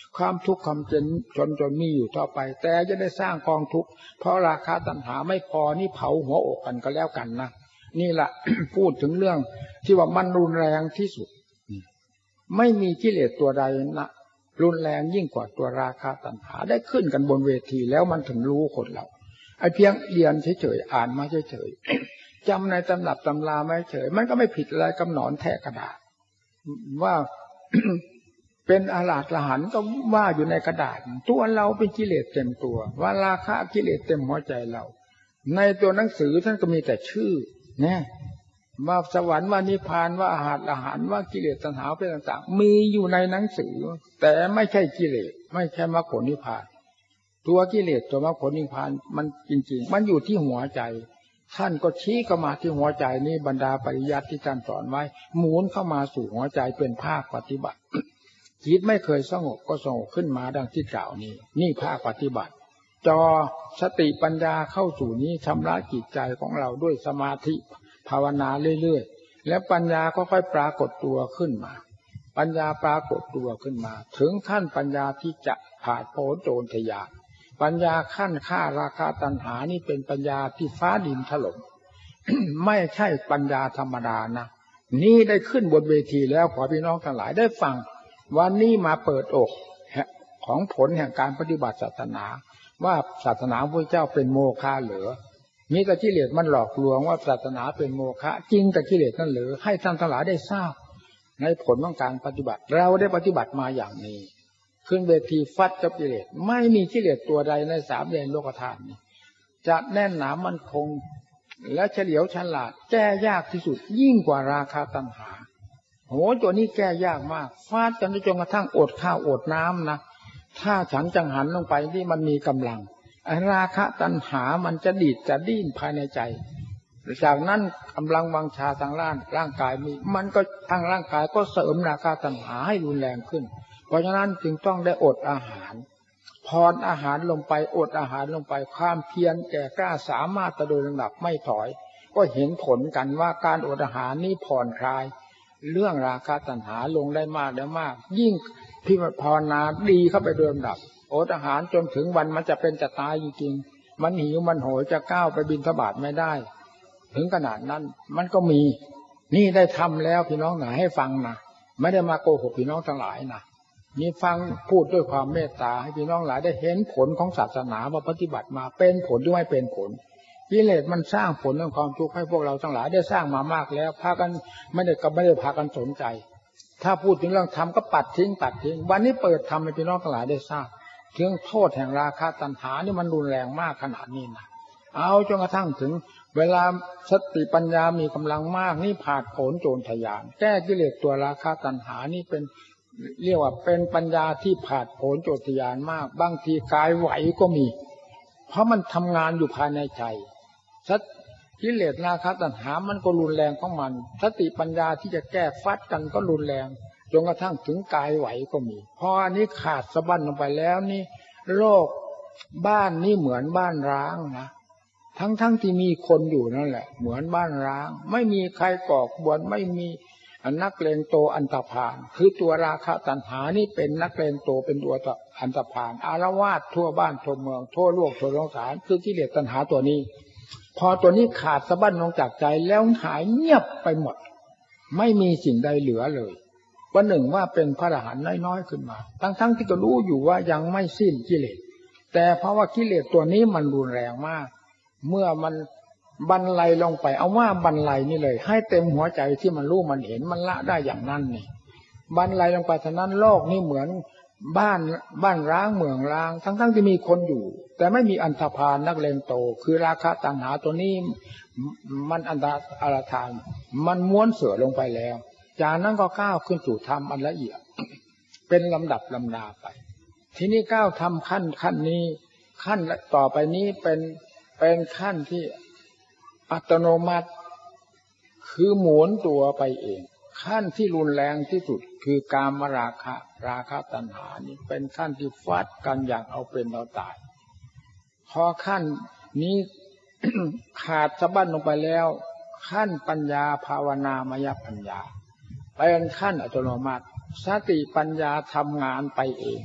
ความทุกข์ความจนจนจนมีอยู่ต่อไปแต่จะได้สร้างกองทุกข์เพราะราคะตัณหาไม่พอนี่เผาหัวอกกันก็แล้วกันนะนี่แหละ พูดถึงเรื่องที่ว่ามันรุนแรงที่สุดไม่มีกิเลสตัวใดนะรุนแรงยิ่งกว่าตัวราคะตัณหาได้ขึ้นกันบนเวทีแล้วมันถึงรู้คนเราไอ้เพียงเรียนเฉยๆอ่านมาเฉยๆจำในตำรับตำราไม่เฉยมันก็ไม่ผิดอะไรกับหนอนแทะกระดาษว่า เป็นอาลาดละหันก็ว่าอยู่ในกระดาษตัวเราเป็นกิเลสเต็มตัวว่าราคะกิเลสเต็มหัวใจเราในตัวหนังสือท่านก็มีแต่ชื่อนะว่าสวรรค์ว่านิพพานว่าอาหารอาหารว่ากิเลสตัณหาเป็นต่างๆมีอยู่ในหนังสือแต่ไม่ใช่กิเลสไม่ใช่มรรคผลนิพพานตัวกิเลสตัวมรรคผลนิพพานมันจริงๆมันอยู่ที่หัวใจท่านก็ชี้เข้ามาที่หัวใจนี้บรรดาปริยัติที่ท่านสอนไว้หมุนเข้ามาสู่หัวใจเป็นภาคปฏิบัติจิตไม่เคยสงบก็สงบขึ้นมาดังที่กล่าวนี้นี่ภาคปฏิบัติจอสติปัญญาเข้าสู่นี้ชำระจิตใจของเราด้วยสมาธิภาวนาเรื่อยๆและปัญญาก็ค่อยปรากฏตัวขึ้นมาปัญญาปรากฏตัวขึ้นมาถึงขั้นปัญญาที่จะผ่าโผนโจรทะยานปัญญาขั้นฆ่าราคะตัณหานี่เป็นปัญญาที่ฟ้าดินถล่ม ไม่ใช่ปัญญาธรรมดานะนี่ได้ขึ้นบนเวทีแล้วขอพี่น้องทั้งหลายได้ฟังวันนี้มาเปิดอกของผลแห่งการปฏิบัติศาสนาว่าศาสนาพระเจ้าเป็นโมฆะเหรอมีแต่กิเลสมันหลอกลวงว่าศาสนาเป็นโมฆะจริงแต่กิเลสนั่นเหรอให้ท่านทั้งหลายได้ทราบในผลของการปฏิบัติเราได้ปฏิบัติมาอย่างนี้ขึ้นเวทีฟัดกับกิเลสไม่มีกิเลสตัวใดในสามแดนโลกธาตุนี้จะแน่นหนามั่นคงและเฉลียวฉลาดแก้ยากที่สุดยิ่งกว่าราคะตัณหาโหตัวนี้แก้ยากมากฟาดจนจนกระทั่งอดข้าวอดน้ำนะถ้าฉันจังหันลงไปที่มันมีกำลังไอ้ราคะตัณหามันจะดีดจะดิ้นภายในใจจากนั้นกำลังวังชาทางร่างร่างกายมีมันก็ทางร่างกายก็เสริมราคะตัณหาให้รุนแรงขึ้นเพราะฉะนั้นจึงต้องได้อดอาหารพรอาหารลงไปอดอาหารลงไปความเพียรแก่กล้าสามารถโดยลำดับไม่ถอยก็เห็นผลกันว่าการอดอาหารนี้ผ่อนคลายเรื่องราคะตัณหาลงได้มากได้มากยิ่งพิมพ์ภาวนาดีเข้าไปโดยลำดับอดอาหารจนถึงวันมันจะเป็นจะตายจริงๆมันหิวมันโหยจะก้าวไปบิณฑบาตไม่ได้ถึงขนาดนั้นมันก็มีนี่ได้ทำแล้วพี่น้องหน่อยให้ฟังนะไม่ได้มาโกหกพี่น้องทั้งหลายนะนี่ฟังพูดด้วยความเมตตาให้พี่น้องหลายได้เห็นผลของศาสนาว่าปฏิบัติมาเป็นผลหรือไม่เป็นผลกิเลสมันสร้างผลเรื่องความทุกข์ให้พวกเราทั้งหลายได้สร้างมามากแล้วพากันไม่ได้ก็ไม่ได้พากันสนใจถ้าพูดถึงเรื่องธรรมก็ปัดทิ้งปัดทิ้งวันนี้เปิดธรรมให้พี่น้องทั้งหลายได้ทราบเรื่องโทษแห่งราคะตัณหานี่มันรุนแรงมากขนาดนี้นะเอาจนกระทั่งถึงเวลาสติปัญญามีกำลังมากนี่ผ่าโผนโจรทะยานแก้กิเลสตัวราคะตัณหานี่เป็นเรียกว่าเป็นปัญญาที่ผ่าโผนโจรทะยานมากบางทีกายไหวก็มีเพราะมันทำงานอยู่ภายในใจสัตกิเลสราคะตัณหามันก็รุนแรงของมันสติปัญญาที่จะแก้ฟัดกันก็รุนแรงจนกระทั่งถึงกายไหวก็มีพออันนี้ขาดสะบั้นลงไปแล้วนี่โลกบ้านนี่เหมือนบ้านร้างนะทั้งๆ ท, ที่มีคนอยู่นั่นแหละเหมือนบ้านร้างไม่มีใครก่อกวนไม่มีนักเลงโตอันธพาลคือตัวราคะตัณหานี่เป็นนักเลงโตเป็นตัวอันธพาลอาละวาดทั่วบ้านทั่วเมืองทั่วโลกทั่วโลกฐานคือกิเลสตัณหาตัวนี้พอตัวนี้ขาดสะบั้นลงจากใจแล้วหายเงียบไปหมดไม่มีสิ่งใดเหลือเลยวันหนึ่งว่าเป็นพระอรหันต์น้อยๆขึ้นมาทั้งๆที่ก็รู้อยู่ว่ายังไม่สิ้นกิเลสแต่เพราะว่ากิเลสตัวนี้มันรุนแรงมากเมื่อมันบรรลัยลงไปเอาว่าบรรลัยนี่เลยให้เต็มหัวใจที่มันรู้มันเห็นมันละได้อย่างนั้นนี่บรรลัยลงไปฉะนั้นโลกนี้เหมือนบ้านบ้านร้างเมืองร้างทั้งๆที่มีคนอยู่แต่ไม่มีอันธพาลนักเลงโตคือราคะตัณหาตัวนี้มันอันตรธานมันม้วนเสือลงไปแล้วจากนั้นก็ก้าวขึ้นสู่ธรรมอันละเอียดเป็นลำดับลำดาไปทีนี้ก้าวทำขั้นขั้นนี้ขั้นต่อไปนี้เป็นเป็นขั้นที่อัตโนมัติคือหมุนตัวไปเองขั้นที่รุนแรงที่สุดคือกามราคะราคะตัณหานี่เป็นขั้นที่ฟัดกันอย่างเอาเป็นเอาตายพอขั้นนี้ ขาดสะบั้นลงไปแล้วขั้นปัญญาภาวนามยปัญญาเป็นขั้นอัตโนมัติสติปัญญาทำงานไปเอง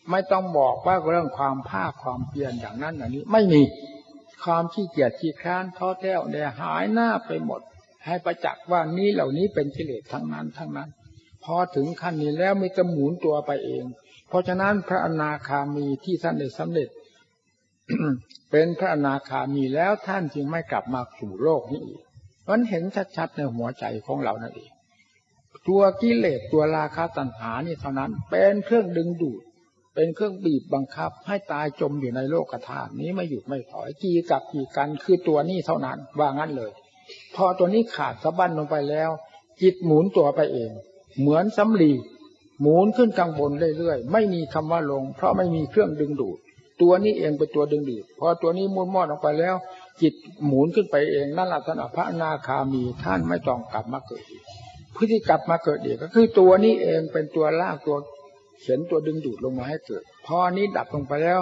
ไม่ต้องบอกว่าเรื่องความภาคความเพียรอย่างนั้นอย่างนี้ไม่มีความขี้เกียจขี้คร้านท้อแท้เนี่ยหายหน้าไปหมดให้ประจักษ์ว่านี้เหล่านี้เป็นกิเลสทั้งนั้นทั้งนั้นพอถึงขั้นนี้แล้วมีจะหมุนตัวไปเองเพราะฉะนั้นพระอนาคามีที่ท่านได้สำเร็จ เป็นพระอนาคามีแล้วท่านจึงไม่กลับมาสู่โลกนี้อีกมันเห็นชัดๆในหัวใจของเรานั่นเองตัวกิเลสตัวราคะตัณหานี่เท่านั้นเป็นเครื่องดึงดูดเป็นเครื่องบีบบังคับให้ตายจมอยู่ในโลกธาตุนี้ไม่หยุดไม่ถอยกีกับกีกันคือตัวนี้เท่านั้นว่างั้นเลยพอตัวนี้ขาดสะบั้นลงไปแล้วจิตหมุนตัวไปเองเหมือนสำลีหมุนขึ้นข้างบนเรื่อยๆไม่มีคำว่าลงเพราะไม่มีเครื่องดึงดูดตัวนี้เองเป็นตัวดึงดูดพอตัวนี้มุนมอดลงไปแล้วจิตหมุนขึ้นไปเองนั่นแหละท่านพระอนาคามีท่านไม่ต้องกลับมาเกิดอีกพฤติกรรมมาเกิดอีกก็คือตัวนี้เองเป็นตัวลากตัวเข็นตัวดึงดูดลงมาให้เกิดพอนี้ดับลงไปแล้ว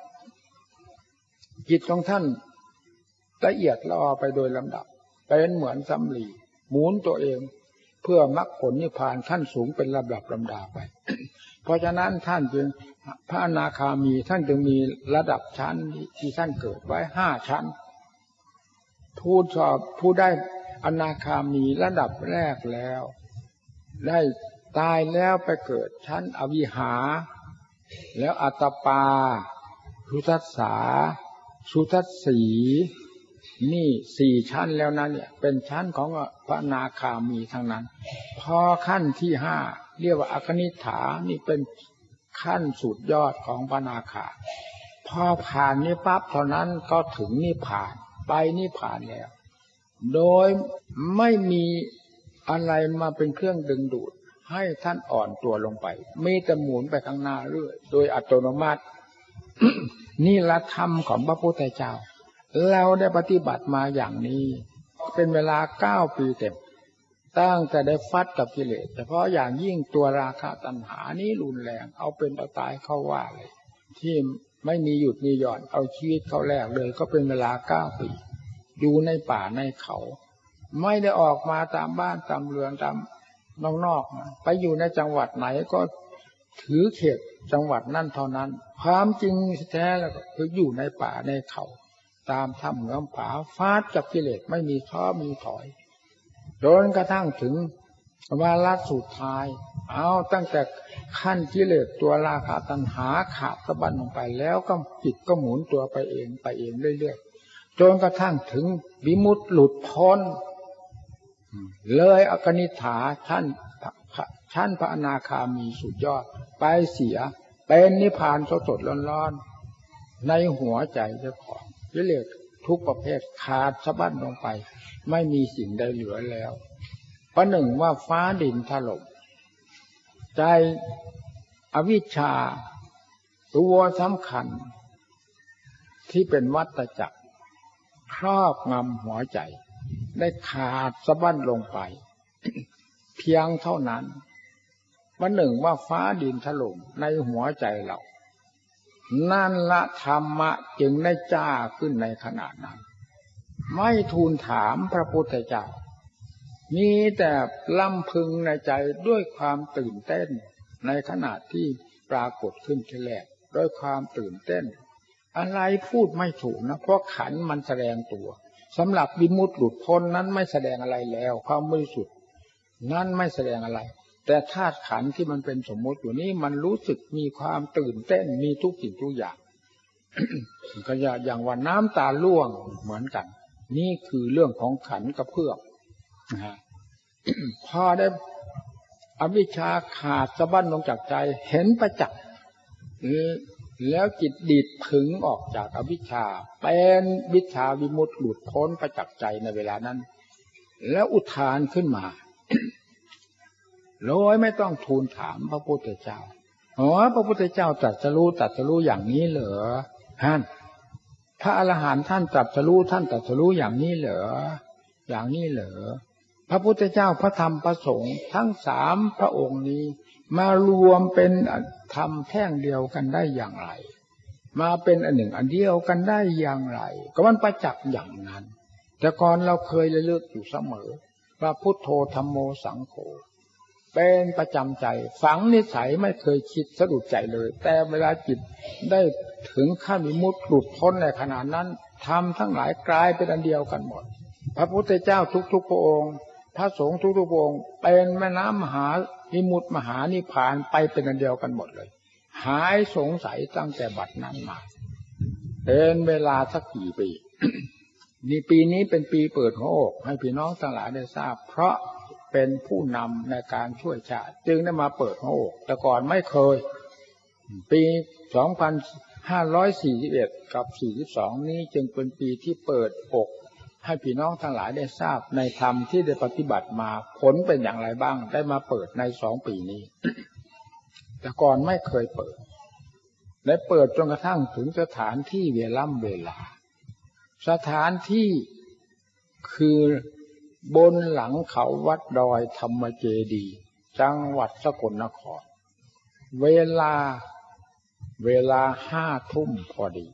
จิตของท่านละเอียดละออไปโดยลำดับเป็นเหมือนสำลีหมุนตัวเองเพื่อมรรคผลนิพพานขั้นสูงเป็นลำดับลำดาไป เพราะฉะนั้นท่านจึงพระอนาคามีท่านจึงมีระดับชั้นที่ท่านเกิดไว้ห้าชั้นผู้สอบผู้ได้อนาคามีระดับแรกแล้วได้ตายแล้วไปเกิดชั้นอวิหาแล้วอัตตปาสุทัสสาสุทัสสีนี่สี่ชั้นแล้วนั้นเนี่ยเป็นชั้นของพระอนาคามีทั้งนั้นพอขั้นที่ห้าเรียกว่าอคนิฏฐานี่เป็นขั้นสุดยอดของพระอนาคาพอผ่านนี้ปั๊บเท่านั้นก็ถึงนิพพานไปนิพพานแล้วโดยไม่มีอะไรมาเป็นเครื่องดึงดูดให้ท่านอ่อนตัวลงไปมีแต่หมุนไปข้างหน้าเรื่อยโดยอัตโนมัติ นี่ละธรรมของพระพุทธเจ้าเราได้ปฏิบัติมาอย่างนี้เป็นเวลาเก้าปีเต็มตั้งแต่ได้ฟัดกับกิเลสเฉพาะอย่างยิ่งตัวราคะตัณหานี้รุนแรงเอาเป็นเอาตายเข้าว่าเลยที่ไม่มีหยุดมีหย่อนเอาชีวิตเข้าแลกเลยก็เป็นเวลาเก้าปีอยู่ในป่าในเขาไม่ได้ออกมาตามบ้านตามเรือนตามนอกๆนะไปอยู่ในจังหวัดไหนก็ถือเขตจังหวัดนั่นเท่านั้นความจริงแท้แล้วก็คืออยู่ในป่าในเขาตามถ้ำเงื้อมผาฟาดกับกิเลสไม่มีท้อมีถอยจนกระทั่งถึงวาระสุดท้ายเอาตั้งแต่ขั้นกิเลสตัวราคะตัณหาขาดสะบั้นลงไปแล้วก็จิตก็หมุนตัวไปเองไปเองเรื่อยๆจนกระทั่งถึงวิมุตติหลุดพ้นเลยอคนิฏฐาท่านท่านพระอนาคามีสุดยอดไปเสียเป็นนิพพานสดๆร้อนๆในหัวใจเจ้าของกิเลสทุกประเภทขาดสะบั้นลงไปไม่มีสิ่งใดเหลือแล้วประหนึ่งว่าฟ้าดินถล่มใจอวิชชาตัวสำคัญที่เป็นวัฏจักรครอบงำหัวใจได้ขาดสะบั้นลงไป เพียงเท่านั้นประหนึ่งว่าฟ้าดินถล่มในหัวใจเรานั่นละธรรมะจึงได้จ้าขึ้นในขณะนั้นไม่ทูลถามพระพุทธเจ้ามีแต่ลำพึงในใจด้วยความตื่นเต้นในขณะที่ปรากฏขึ้นทีแรกด้วยความตื่นเต้นอะไรพูดไม่ถูกนะเพราะขันธ์มันแสดงตัวสำหรับวิมุตติหลุดพ้นนั้นไม่แสดงอะไรแล้วความบริสุทธิ์นั้นไม่แสดงอะไรแต่ธาตุขันธ์ที่มันเป็นสมมติอยู่นี้มันรู้สึกมีความตื่นเต้นมีทุกสิ่งทุกอย่าง ก็อย่างว่าน้ำตาล่วงเหมือนกันนี่คือเรื่องของขันธ์กระเพื่อมนะฮะ พอได้อวิชชาขาดสะบั้นลงจากใจเห็นประจักษ์แล้วจิตดีดผึ่งออกจากอวิชชาเป็นวิชาวิมุตติหลุดพ้นประจักษ์ใจในเวลานั้นแล้วอุทานขึ้นมา โดยไม่ต้องทูลถามพระพุทธเจ้าอ๋อพระพุทธเจ้าตรัสรู้ตรัสรู้อย่างนี้เหรอท่านพระอรหันต์ท่านตรัสรู้ท่านตรัสรู้อย่างนี้เหรออย่างนี้เหรอพระพุทธเจ้าพระธรรมพระสงฆ์ทั้งสามพระองค์นี้มารวมเป็นธรรมแท่งเดียวกันได้อย่างไรมาเป็นอันหนึ่งอันเดียวกันได้อย่างไรก็มันประจักษ์อย่างนั้นแต่ก่อนเราเคยระลึกอยู่เสมอว่าพุทโธธัมโมสังโฆเป็นประจำใจฝังนิสัยไม่เคยคิดสะดุดใจเลยแต่เวลาจิตได้ถึงขั้นวิมุตติหลุดพ้นในขณะนั้นธรรมทั้งหลายกลายเป็นอันเดียวกันหมดพระพุทธเจ้าทุกๆพระองค์พระสงฆ์ทุกๆพระองค์เป็นแม่น้ำมหาวิมุตติมหานิพพานไปเป็นอันเดียวกันหมดเลยหายสงสัยตั้งแต่บัดนั้นมาเป็นเวลาสักกี่ปี นี่ปีนี้เป็นปีเปิดหัวอกให้พี่น้องทั้งหลายได้ทราบเพราะเป็นผู้นำในการช่วยชาติจึงได้มาเปิดหัวอกแต่ก่อนไม่เคยปีสองพันห้าร้อยสี่สิบเอ็ดกับสี่สิบสองนี้จึงเป็นปีที่เปิดอกให้พี่น้องทั้งหลายได้ทราบในธรรมที่ได้ปฏิบัติมาผลเป็นอย่างไรบ้างได้มาเปิดในสองปีนี้ แต่ก่อนไม่เคยเปิดและเปิดจนกระทั่งถึงสถานที่เวล่ำเวลาสถานที่คือบนหลังเขาวัดดอยธรรมเจดีย์จังหวัดสกลนครเวลาเวลาห้าทุ่มพอดี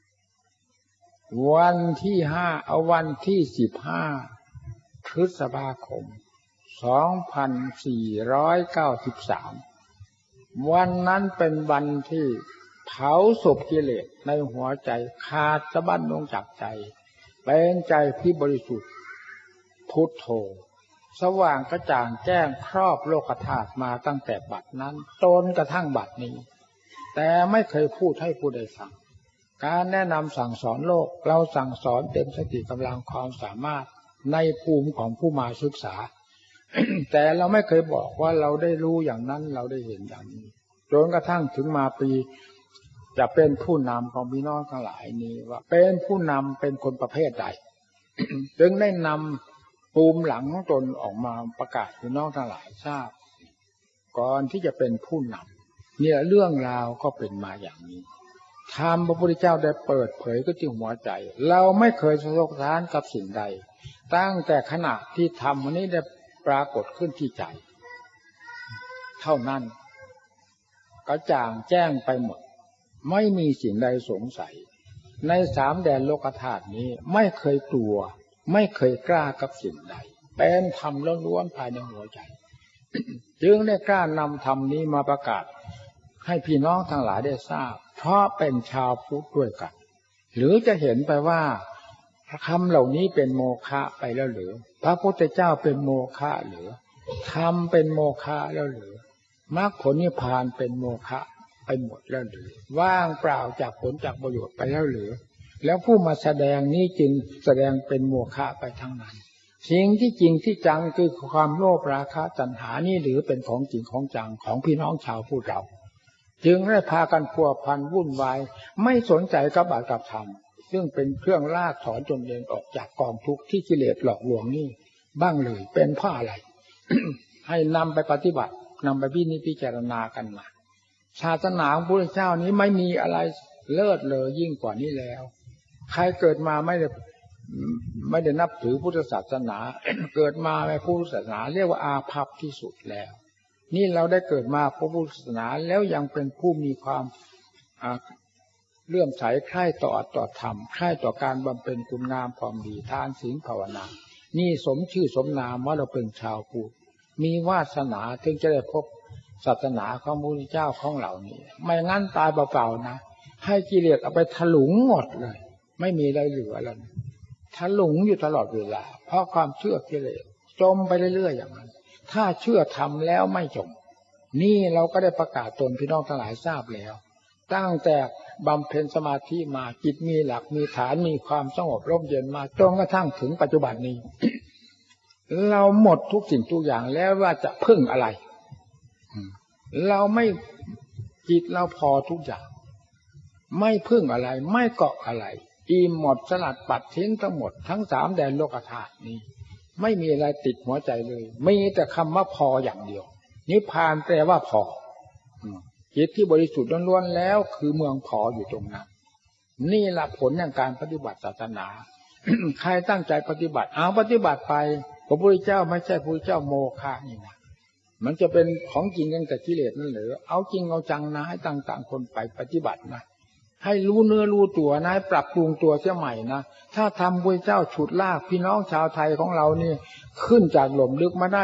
วันที่ห้าเอาวันที่สิบห้าพฤษภาคมสองพันสี่ร้อยเก้าสิบสามวันนั้นเป็นวันที่เผาศพกิเลสในหัวใจขาดสะบั้นลงจากใจเป็นใจที่บริสุทธิ์พุทโธสว่างกระจ่างแจ้งครอบโลกธาตุมาตั้งแต่บัดนั้นจนกระทั่งบัดนี้แต่ไม่เคยพูดให้ผู้ใดฟังการแนะนำสั่งสอนโลกเราสั่งสอนเต็มสติกำลังความสามารถในภูมิของผู้มาศึกษา แต่เราไม่เคยบอกว่าเราได้รู้อย่างนั้นเราได้เห็นอย่างนี้จนกระทั่งถึงมาปีจะเป็นผู้นำของพี่น้องทั้งหลายนี้ว่าเป็นผู้นำเป็นคนประเภทใด จึงได้นำภูมิหลังของตนออกมาประกาศพี่น้องทั้งหลายทราบก่อนที่จะเป็นผู้นำเนี่ยเรื่องราวก็เป็นมาอย่างนี้ธรรมพระพุทธเจ้าได้เปิดเผยก็ที่หัวใจเราไม่เคยสะทกสะท้านกับสิ่งใดตั้งแต่ขณะที่ธรรมนี้ได้ปรากฏขึ้นที่ใจเท่านั้นกระจ่างแจ้งไปหมดไม่มีสิ่งใดสงสัยในสามแดนโลกธาตุนี้ไม่เคยกลัวไม่เคยกล้ากับสิ่งใดเป็นธรรมล้วนๆภายในหัวใจ จึงได้กล้านำธรรมนี้มาประกาศให้พี่น้องทั้งหลายได้ทราบเพราะเป็นชาวพุทธด้วยกันหรือจะเห็นไปว่าคำเหล่านี้เป็นโมฆะไปแล้วหรือพระพุทธเจ้าเป็นโมฆะหรือธรรมเป็นโมฆะแล้วหรือมรรคผลนิพพานเป็นโมฆะไปหมดแล้วหรือว่างเปล่าจากผลจากประโยชน์ไปแล้วหรือแล้วผู้มาแสดงนี้จึงแสดงเป็นโมฆะไปทั้งนั้นสิ่งที่จริงที่จังคือความโลภราคะตัณหานี่หรือเป็นของจริงของจังของพี่น้องชาวพุทธเราจึงได้พากันพัวพันวุ่นวายไม่สนใจกับบาปกับธรรมซึ่งเป็นเครื่องลากถอนตนเองออกจากกองทุกข์ที่กิเลสหลอกลวงนี่บ้างเลยเป็นเพราะอะไร ให้นำไปปฏิบัตินำไปพินิจพิจารณากันมาศาสนาของพระพุทธเจ้านี้ไม่มีอะไรเลิศเลยยิ่งกว่านี้แล้วใครเกิดมาไม่ได้ไม่ได้นับถือพุทธศาสนา เกิดมาในพุทธศาสนาเรียกว่าอาภัพที่สุดแล้วนี่เราได้เกิดมาพระพุทธศาสนาแล้วยังเป็นผู้มีความเลื่อมใสใคร่ต่ออัตต่อธรรมใคร่ต่อการบำเพ็ญคุณงามความดีทานศีลภาวนานี่สมชื่อสมนามว่าเราเป็นชาวพุทธมีวาสนาถึงจะได้พบศาสนาของพระพุทธเจ้าของเรานี่ไม่งั้นตายเปล่าๆนะให้กิเลสเอาไปถลุงหมดเลยไม่มีอะไรเหลือแล้วถลุงอยู่ตลอดเวลาเพราะความเชื่อกิเลสจมไปเรื่อยๆอย่างนั้นถ้าเชื่อธรรมแล้วไม่จมนี่เราก็ได้ประกาศตนพี่น้องทั้งหลายทราบแล้วตั้งแต่บำเพ็ญสมาธิมาจิตมีหลักมีฐานมีความสงบร่มเย็นมาจนกระทั่งถึงปัจจุบันนี้ เราหมดทุกสิ่งทุกอย่างแล้วว่าจะพึ่งอะไรเราไม่จิตเราพอทุกอย่างไม่พึ่งอะไรไม่เกาะอะไรอิ่มหมดสลัดปัดทิ้งทั้งหมดทั้งสามแดนโลกธาตุนี้ไม่มีอะไรติดหัวใจเลยมีแต่คำว่าพออย่างเดียวนิพพานแปลว่าพอจิตที่บริสุทธิ์ล้วนๆแล้วคือเมืองพออยู่ตรงนั้นนี่แหละผลแห่งการปฏิบัติศาสนา ใครตั้งใจปฏิบัติเอาปฏิบัติไปพระพุทธเจ้าไม่ใช่พระพุทธเจ้าโมฆะนี่นะมันจะเป็นของจริงกันแต่กิเลสนั่นหรือเอาจริงเอาจังนะให้ต่างๆคนไปปฏิบัตินะให้รู้เนื้อรู้ตัวนะให้ปรับปรุงตัวเสียใหม่นะถ้าทำพระเจ้าฉุดลากพี่น้องชาวไทยของเรานี่ขึ้นจากหล่มลึกมาได้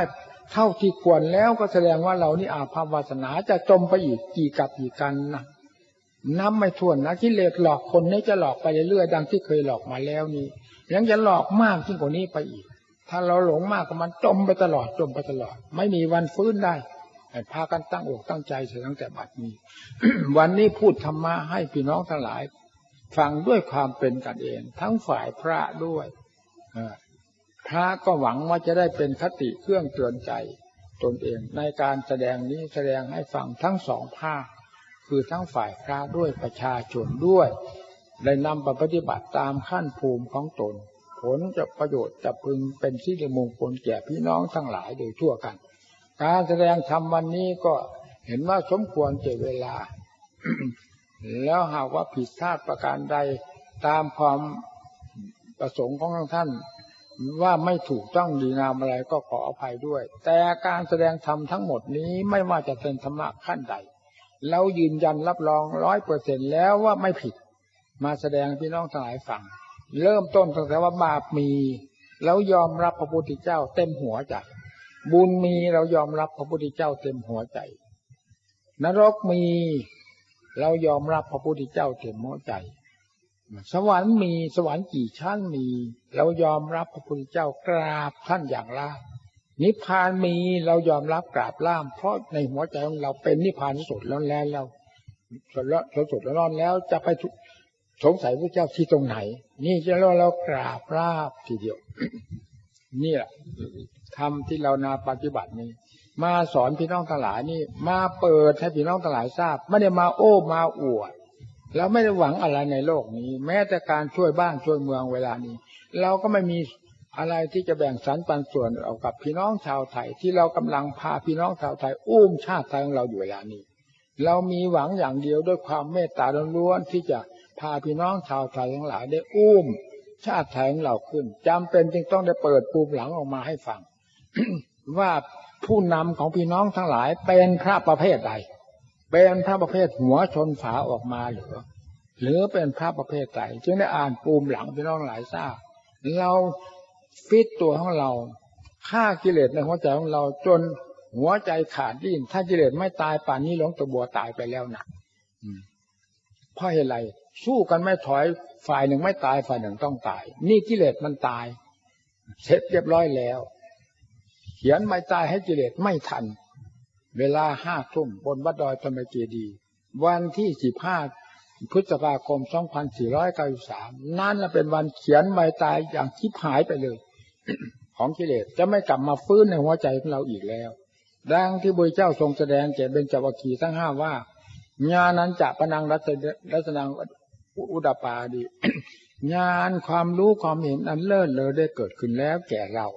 เท่าที่ควรแล้วก็แสดงว่าเรานี่อาภัพวาสนาจะจมไปอีกกี่กับกี่กันนะนับไม่ถ้วนนะกิเลสหลอกคนนี้จะหลอกไปเรื่อยๆดังที่เคยหลอกมาแล้วนี่ยังจะหลอกมากยิ่งกว่านี้ไปอีกถ้าเราหลงมากก็มันจมไปตลอดจมไปตลอดไม่มีวันฟื้นได้ให้พากันตั้งอกตั้งใจเสียตั้งแต่บัดนี้ วันนี้พูดธรรมะให้พี่น้องทั้งหลายฟังด้วยความเป็นกันเองทั้งฝ่ายพระด้วยพระก็หวังว่าจะได้เป็นคติเครื่องเตือนใจตนเองในการแสดงนี้แสดงให้ฟังทั้งสองภาคคือทั้งฝ่ายพระด้วยประชาชนด้วยได้นำไปปฏิบัติตามขั้นภูมิของตนผลจะประโยชน์จะพึงเป็นสิริมงคลแก่พี่น้องทั้งหลายโดยทั่วกันการแสดงธรรมวันนี้ก็เห็นว่าสมควรแก่เวลา แล้วหากว่าผิดพลาดประการใดตามความประสงค์ของท่านว่าไม่ถูกต้องดีงามอะไรก็ขออภัยด้วยแต่การแสดงธรรมทั้งหมดนี้ไม่ว่าจะเป็นธรรมะขั้นใดเรายืนยันรับรองร้อยเปอร์เซ็นต์แล้วว่าไม่ผิดมาแสดงพี่น้องทั้งหลายฟังเริ่มต้นตั้งแต่ว่าบาปมีแล้วยอมรับพระพุทธเจ้าเต็มหัวใจบุญมีเรายอมรับพระพุทธเจ้าเต็มหัวใจนรกมีเรายอมรับพระพุทธเจ้าเต็มหัวใจสวรรค์มีสวรรค์กี่ชั้นมีเรายอมรับพระพุทธเจ้ากราบท่านอย่างล่ามนิพพานมีเรายอมรับกราบล่ามเพราะในหัวใจของเราเป็นนิพพานสดแล้วแล้วเราสดแล้วสดแล้วร้อนแล้วจะไปสงสัยพระเจ้าที่ตรงไหนนี่จะเราเรากราบลาบทีเดียว นี่แหละธรรมที่เรานาปฏิบัตินี้มาสอนพี่น้องทั้งหลายนี่มาเปิดให้พี่น้องทั้งหลายทราบไม่ได้มาโอ้มาอวดแล้วไม่ได้หวังอะไรในโลกนี้แม้แต่การช่วยบ้านช่วยเมืองเวลานี้เราก็ไม่มีอะไรที่จะแบ่งสรรปันส่วนเอากับพี่น้องชาวไทยที่เรากำลังพาพี่น้องชาวไทยอุ้มชาติไทยของเราอยู่เวลานี้เรามีหวังอย่างเดียวด้วยความเมตตาล้วนๆที่จะพาพี่น้องชาวไทยทั้งหลายได้อุ้มชาติไทยของเราขึ้นจำเป็นจึงต้องได้เปิดปูมหลังออกมาให้ฟัง ว่าผู้นำของพี่น้องทั้งหลายเป็นพระประเภทใดเป็นพระประเภทหัวชนฝาออกมาหรือหรือเป็นพระประเภทใดจึงได้อ่านปูมหลังพี่น้องหลายทราบเราฟิตตัวของเราฆ่ากิเลสในหัวใจของเราจนหัวใจขาดดิ้นถ้ากิเลสไม่ตายป่านนี้หลวงตาบัวตายไปแล้วนะเพราะเหตุไรสู้กันไม่ถอยฝ่ายหนึ่งไม่ตายฝ่ายหนึ่งต้องตายนี่กิเลสมันตายเสร็จเรียบร้อยแล้วเขียนไม่ตายให้กิเลสไม่ทันเวลาห้าทุ่มบนวัดดอยธรรมเจดีย์วันที่สิบห้าพฤษภาคมสองพันสี่ร้อยเก้าสิบสามนั่นแหละเป็นวันเขียนไม่ตายอย่างชิบหายไปเลย ของกิเลสจะไม่กลับมาฟื้นในหัวใจของเราอีกแล้วดังที่พระเจ้าทรงแสดงแก่เบญจวัคคีย์ทั้งห้าว่าญาณัญจะปนังรัตนังอุดปาดิ ญาณความรู้ความเห็นอันเลิศเลอได้เกิดขึ้นแล้วแก่เรา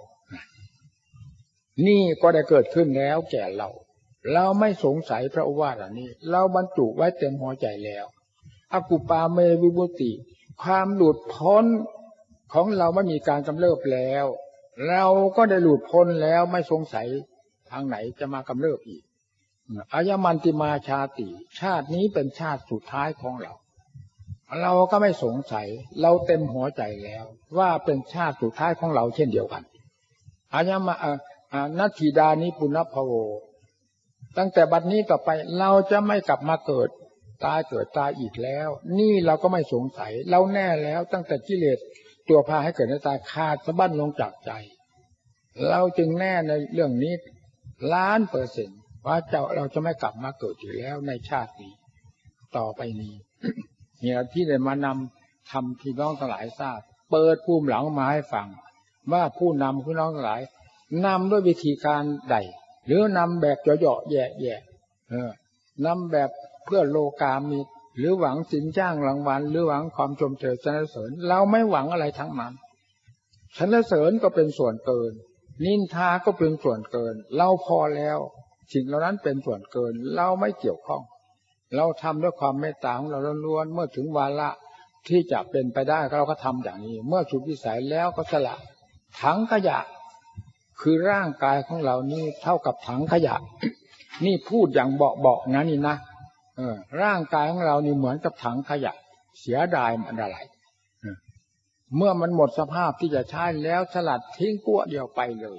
นี่ก็ได้เกิดขึ้นแล้วแก่เราเราไม่สงสัยพระโอวาทอันนี้เราบรรจุไว้เต็มหัวใจแล้วอกุปาเมวิมุตติความหลุดพ้นของเราไม่มีการกำเริบแล้วเราก็ได้หลุดพ้นแล้วไม่สงสัยทางไหนจะมากำเริบอีกอายมันติมาชาติชาตินี้เป็นชาติสุดท้ายของเราเราก็ไม่สงสัยเราเต็มหัวใจแล้วว่าเป็นชาติสุดท้ายของเราเช่นเดียวกันอายมานัตถิดานิปุณพโวตั้งแต่บัดนี้ต่อไปเราจะไม่กลับมาเกิดตายเกิดตายอีกแล้วนี่เราก็ไม่สงสัยเราแน่แล้วตั้งแต่กิเลสตัวพาให้เกิดในตายขาดสะบั้นลงจากใจเราจึงแน่ในเรื่องนี้ล้านเปอร์เซ็นต์ว่าเจ้าเราจะไม่กลับมาเกิดอีกแล้วในชาตินี้ต่อไปนี้ เนี่ยที่ได้มานำทำพี่น้องทั้งหลายทราบเปิดภูมิหลังมาให้ฟังว่าผู้นำพี่น้องทั้งหลายนำด้วยวิธีการใดหรือนำแบบเหยาะๆแย่ๆเออนำแบบเพื่อโลกามิตรหรือหวังสินจ้างรางวัลหรือหวังความชมเชยสรรเสริญเราไม่หวังอะไรทั้งนั้นสรรเสริญก็เป็นส่วนเกินนินทาก็เป็นส่วนเกินเราพอแล้วสิ่งเหล่านั้นเป็นส่วนเกินเราไม่เกี่ยวข้องเราทำด้วยความเมตตาของเราล้วนๆเมื่อถึงวาระที่จะเป็นไปได้เราก็ทำอย่างนี้เมื่อสุดวิสัยแล้วก็สละถังขยะคือร่างกายของเรานี่เท่ากับถังขยะ นี่พูดอย่างเบาๆนะนี่นะเออร่างกายของเรานี่เหมือนกับถังขยะเสียดายมันอะไรเมื่อมันหมดสภาพที่จะใช้แล้วสลัดทิ้งกั้วเดียวไปเลย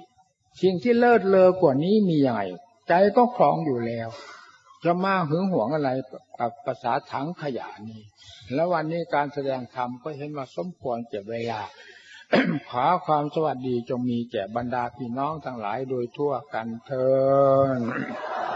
สิ่งที่เลิศเลอกว่านี้มีอย่างไรใจก็ครองอยู่แล้วจะมาหึงหวงอะไรกับภาษาถังขยะนี่แล้ววันนี้การแสดงธรรมก็เห็นว่าสมควรเก็บเวลา ขอความสวัสดีจงมีแก่บรรดาพี่น้องทั้งหลายโดยทั่วกันเถิด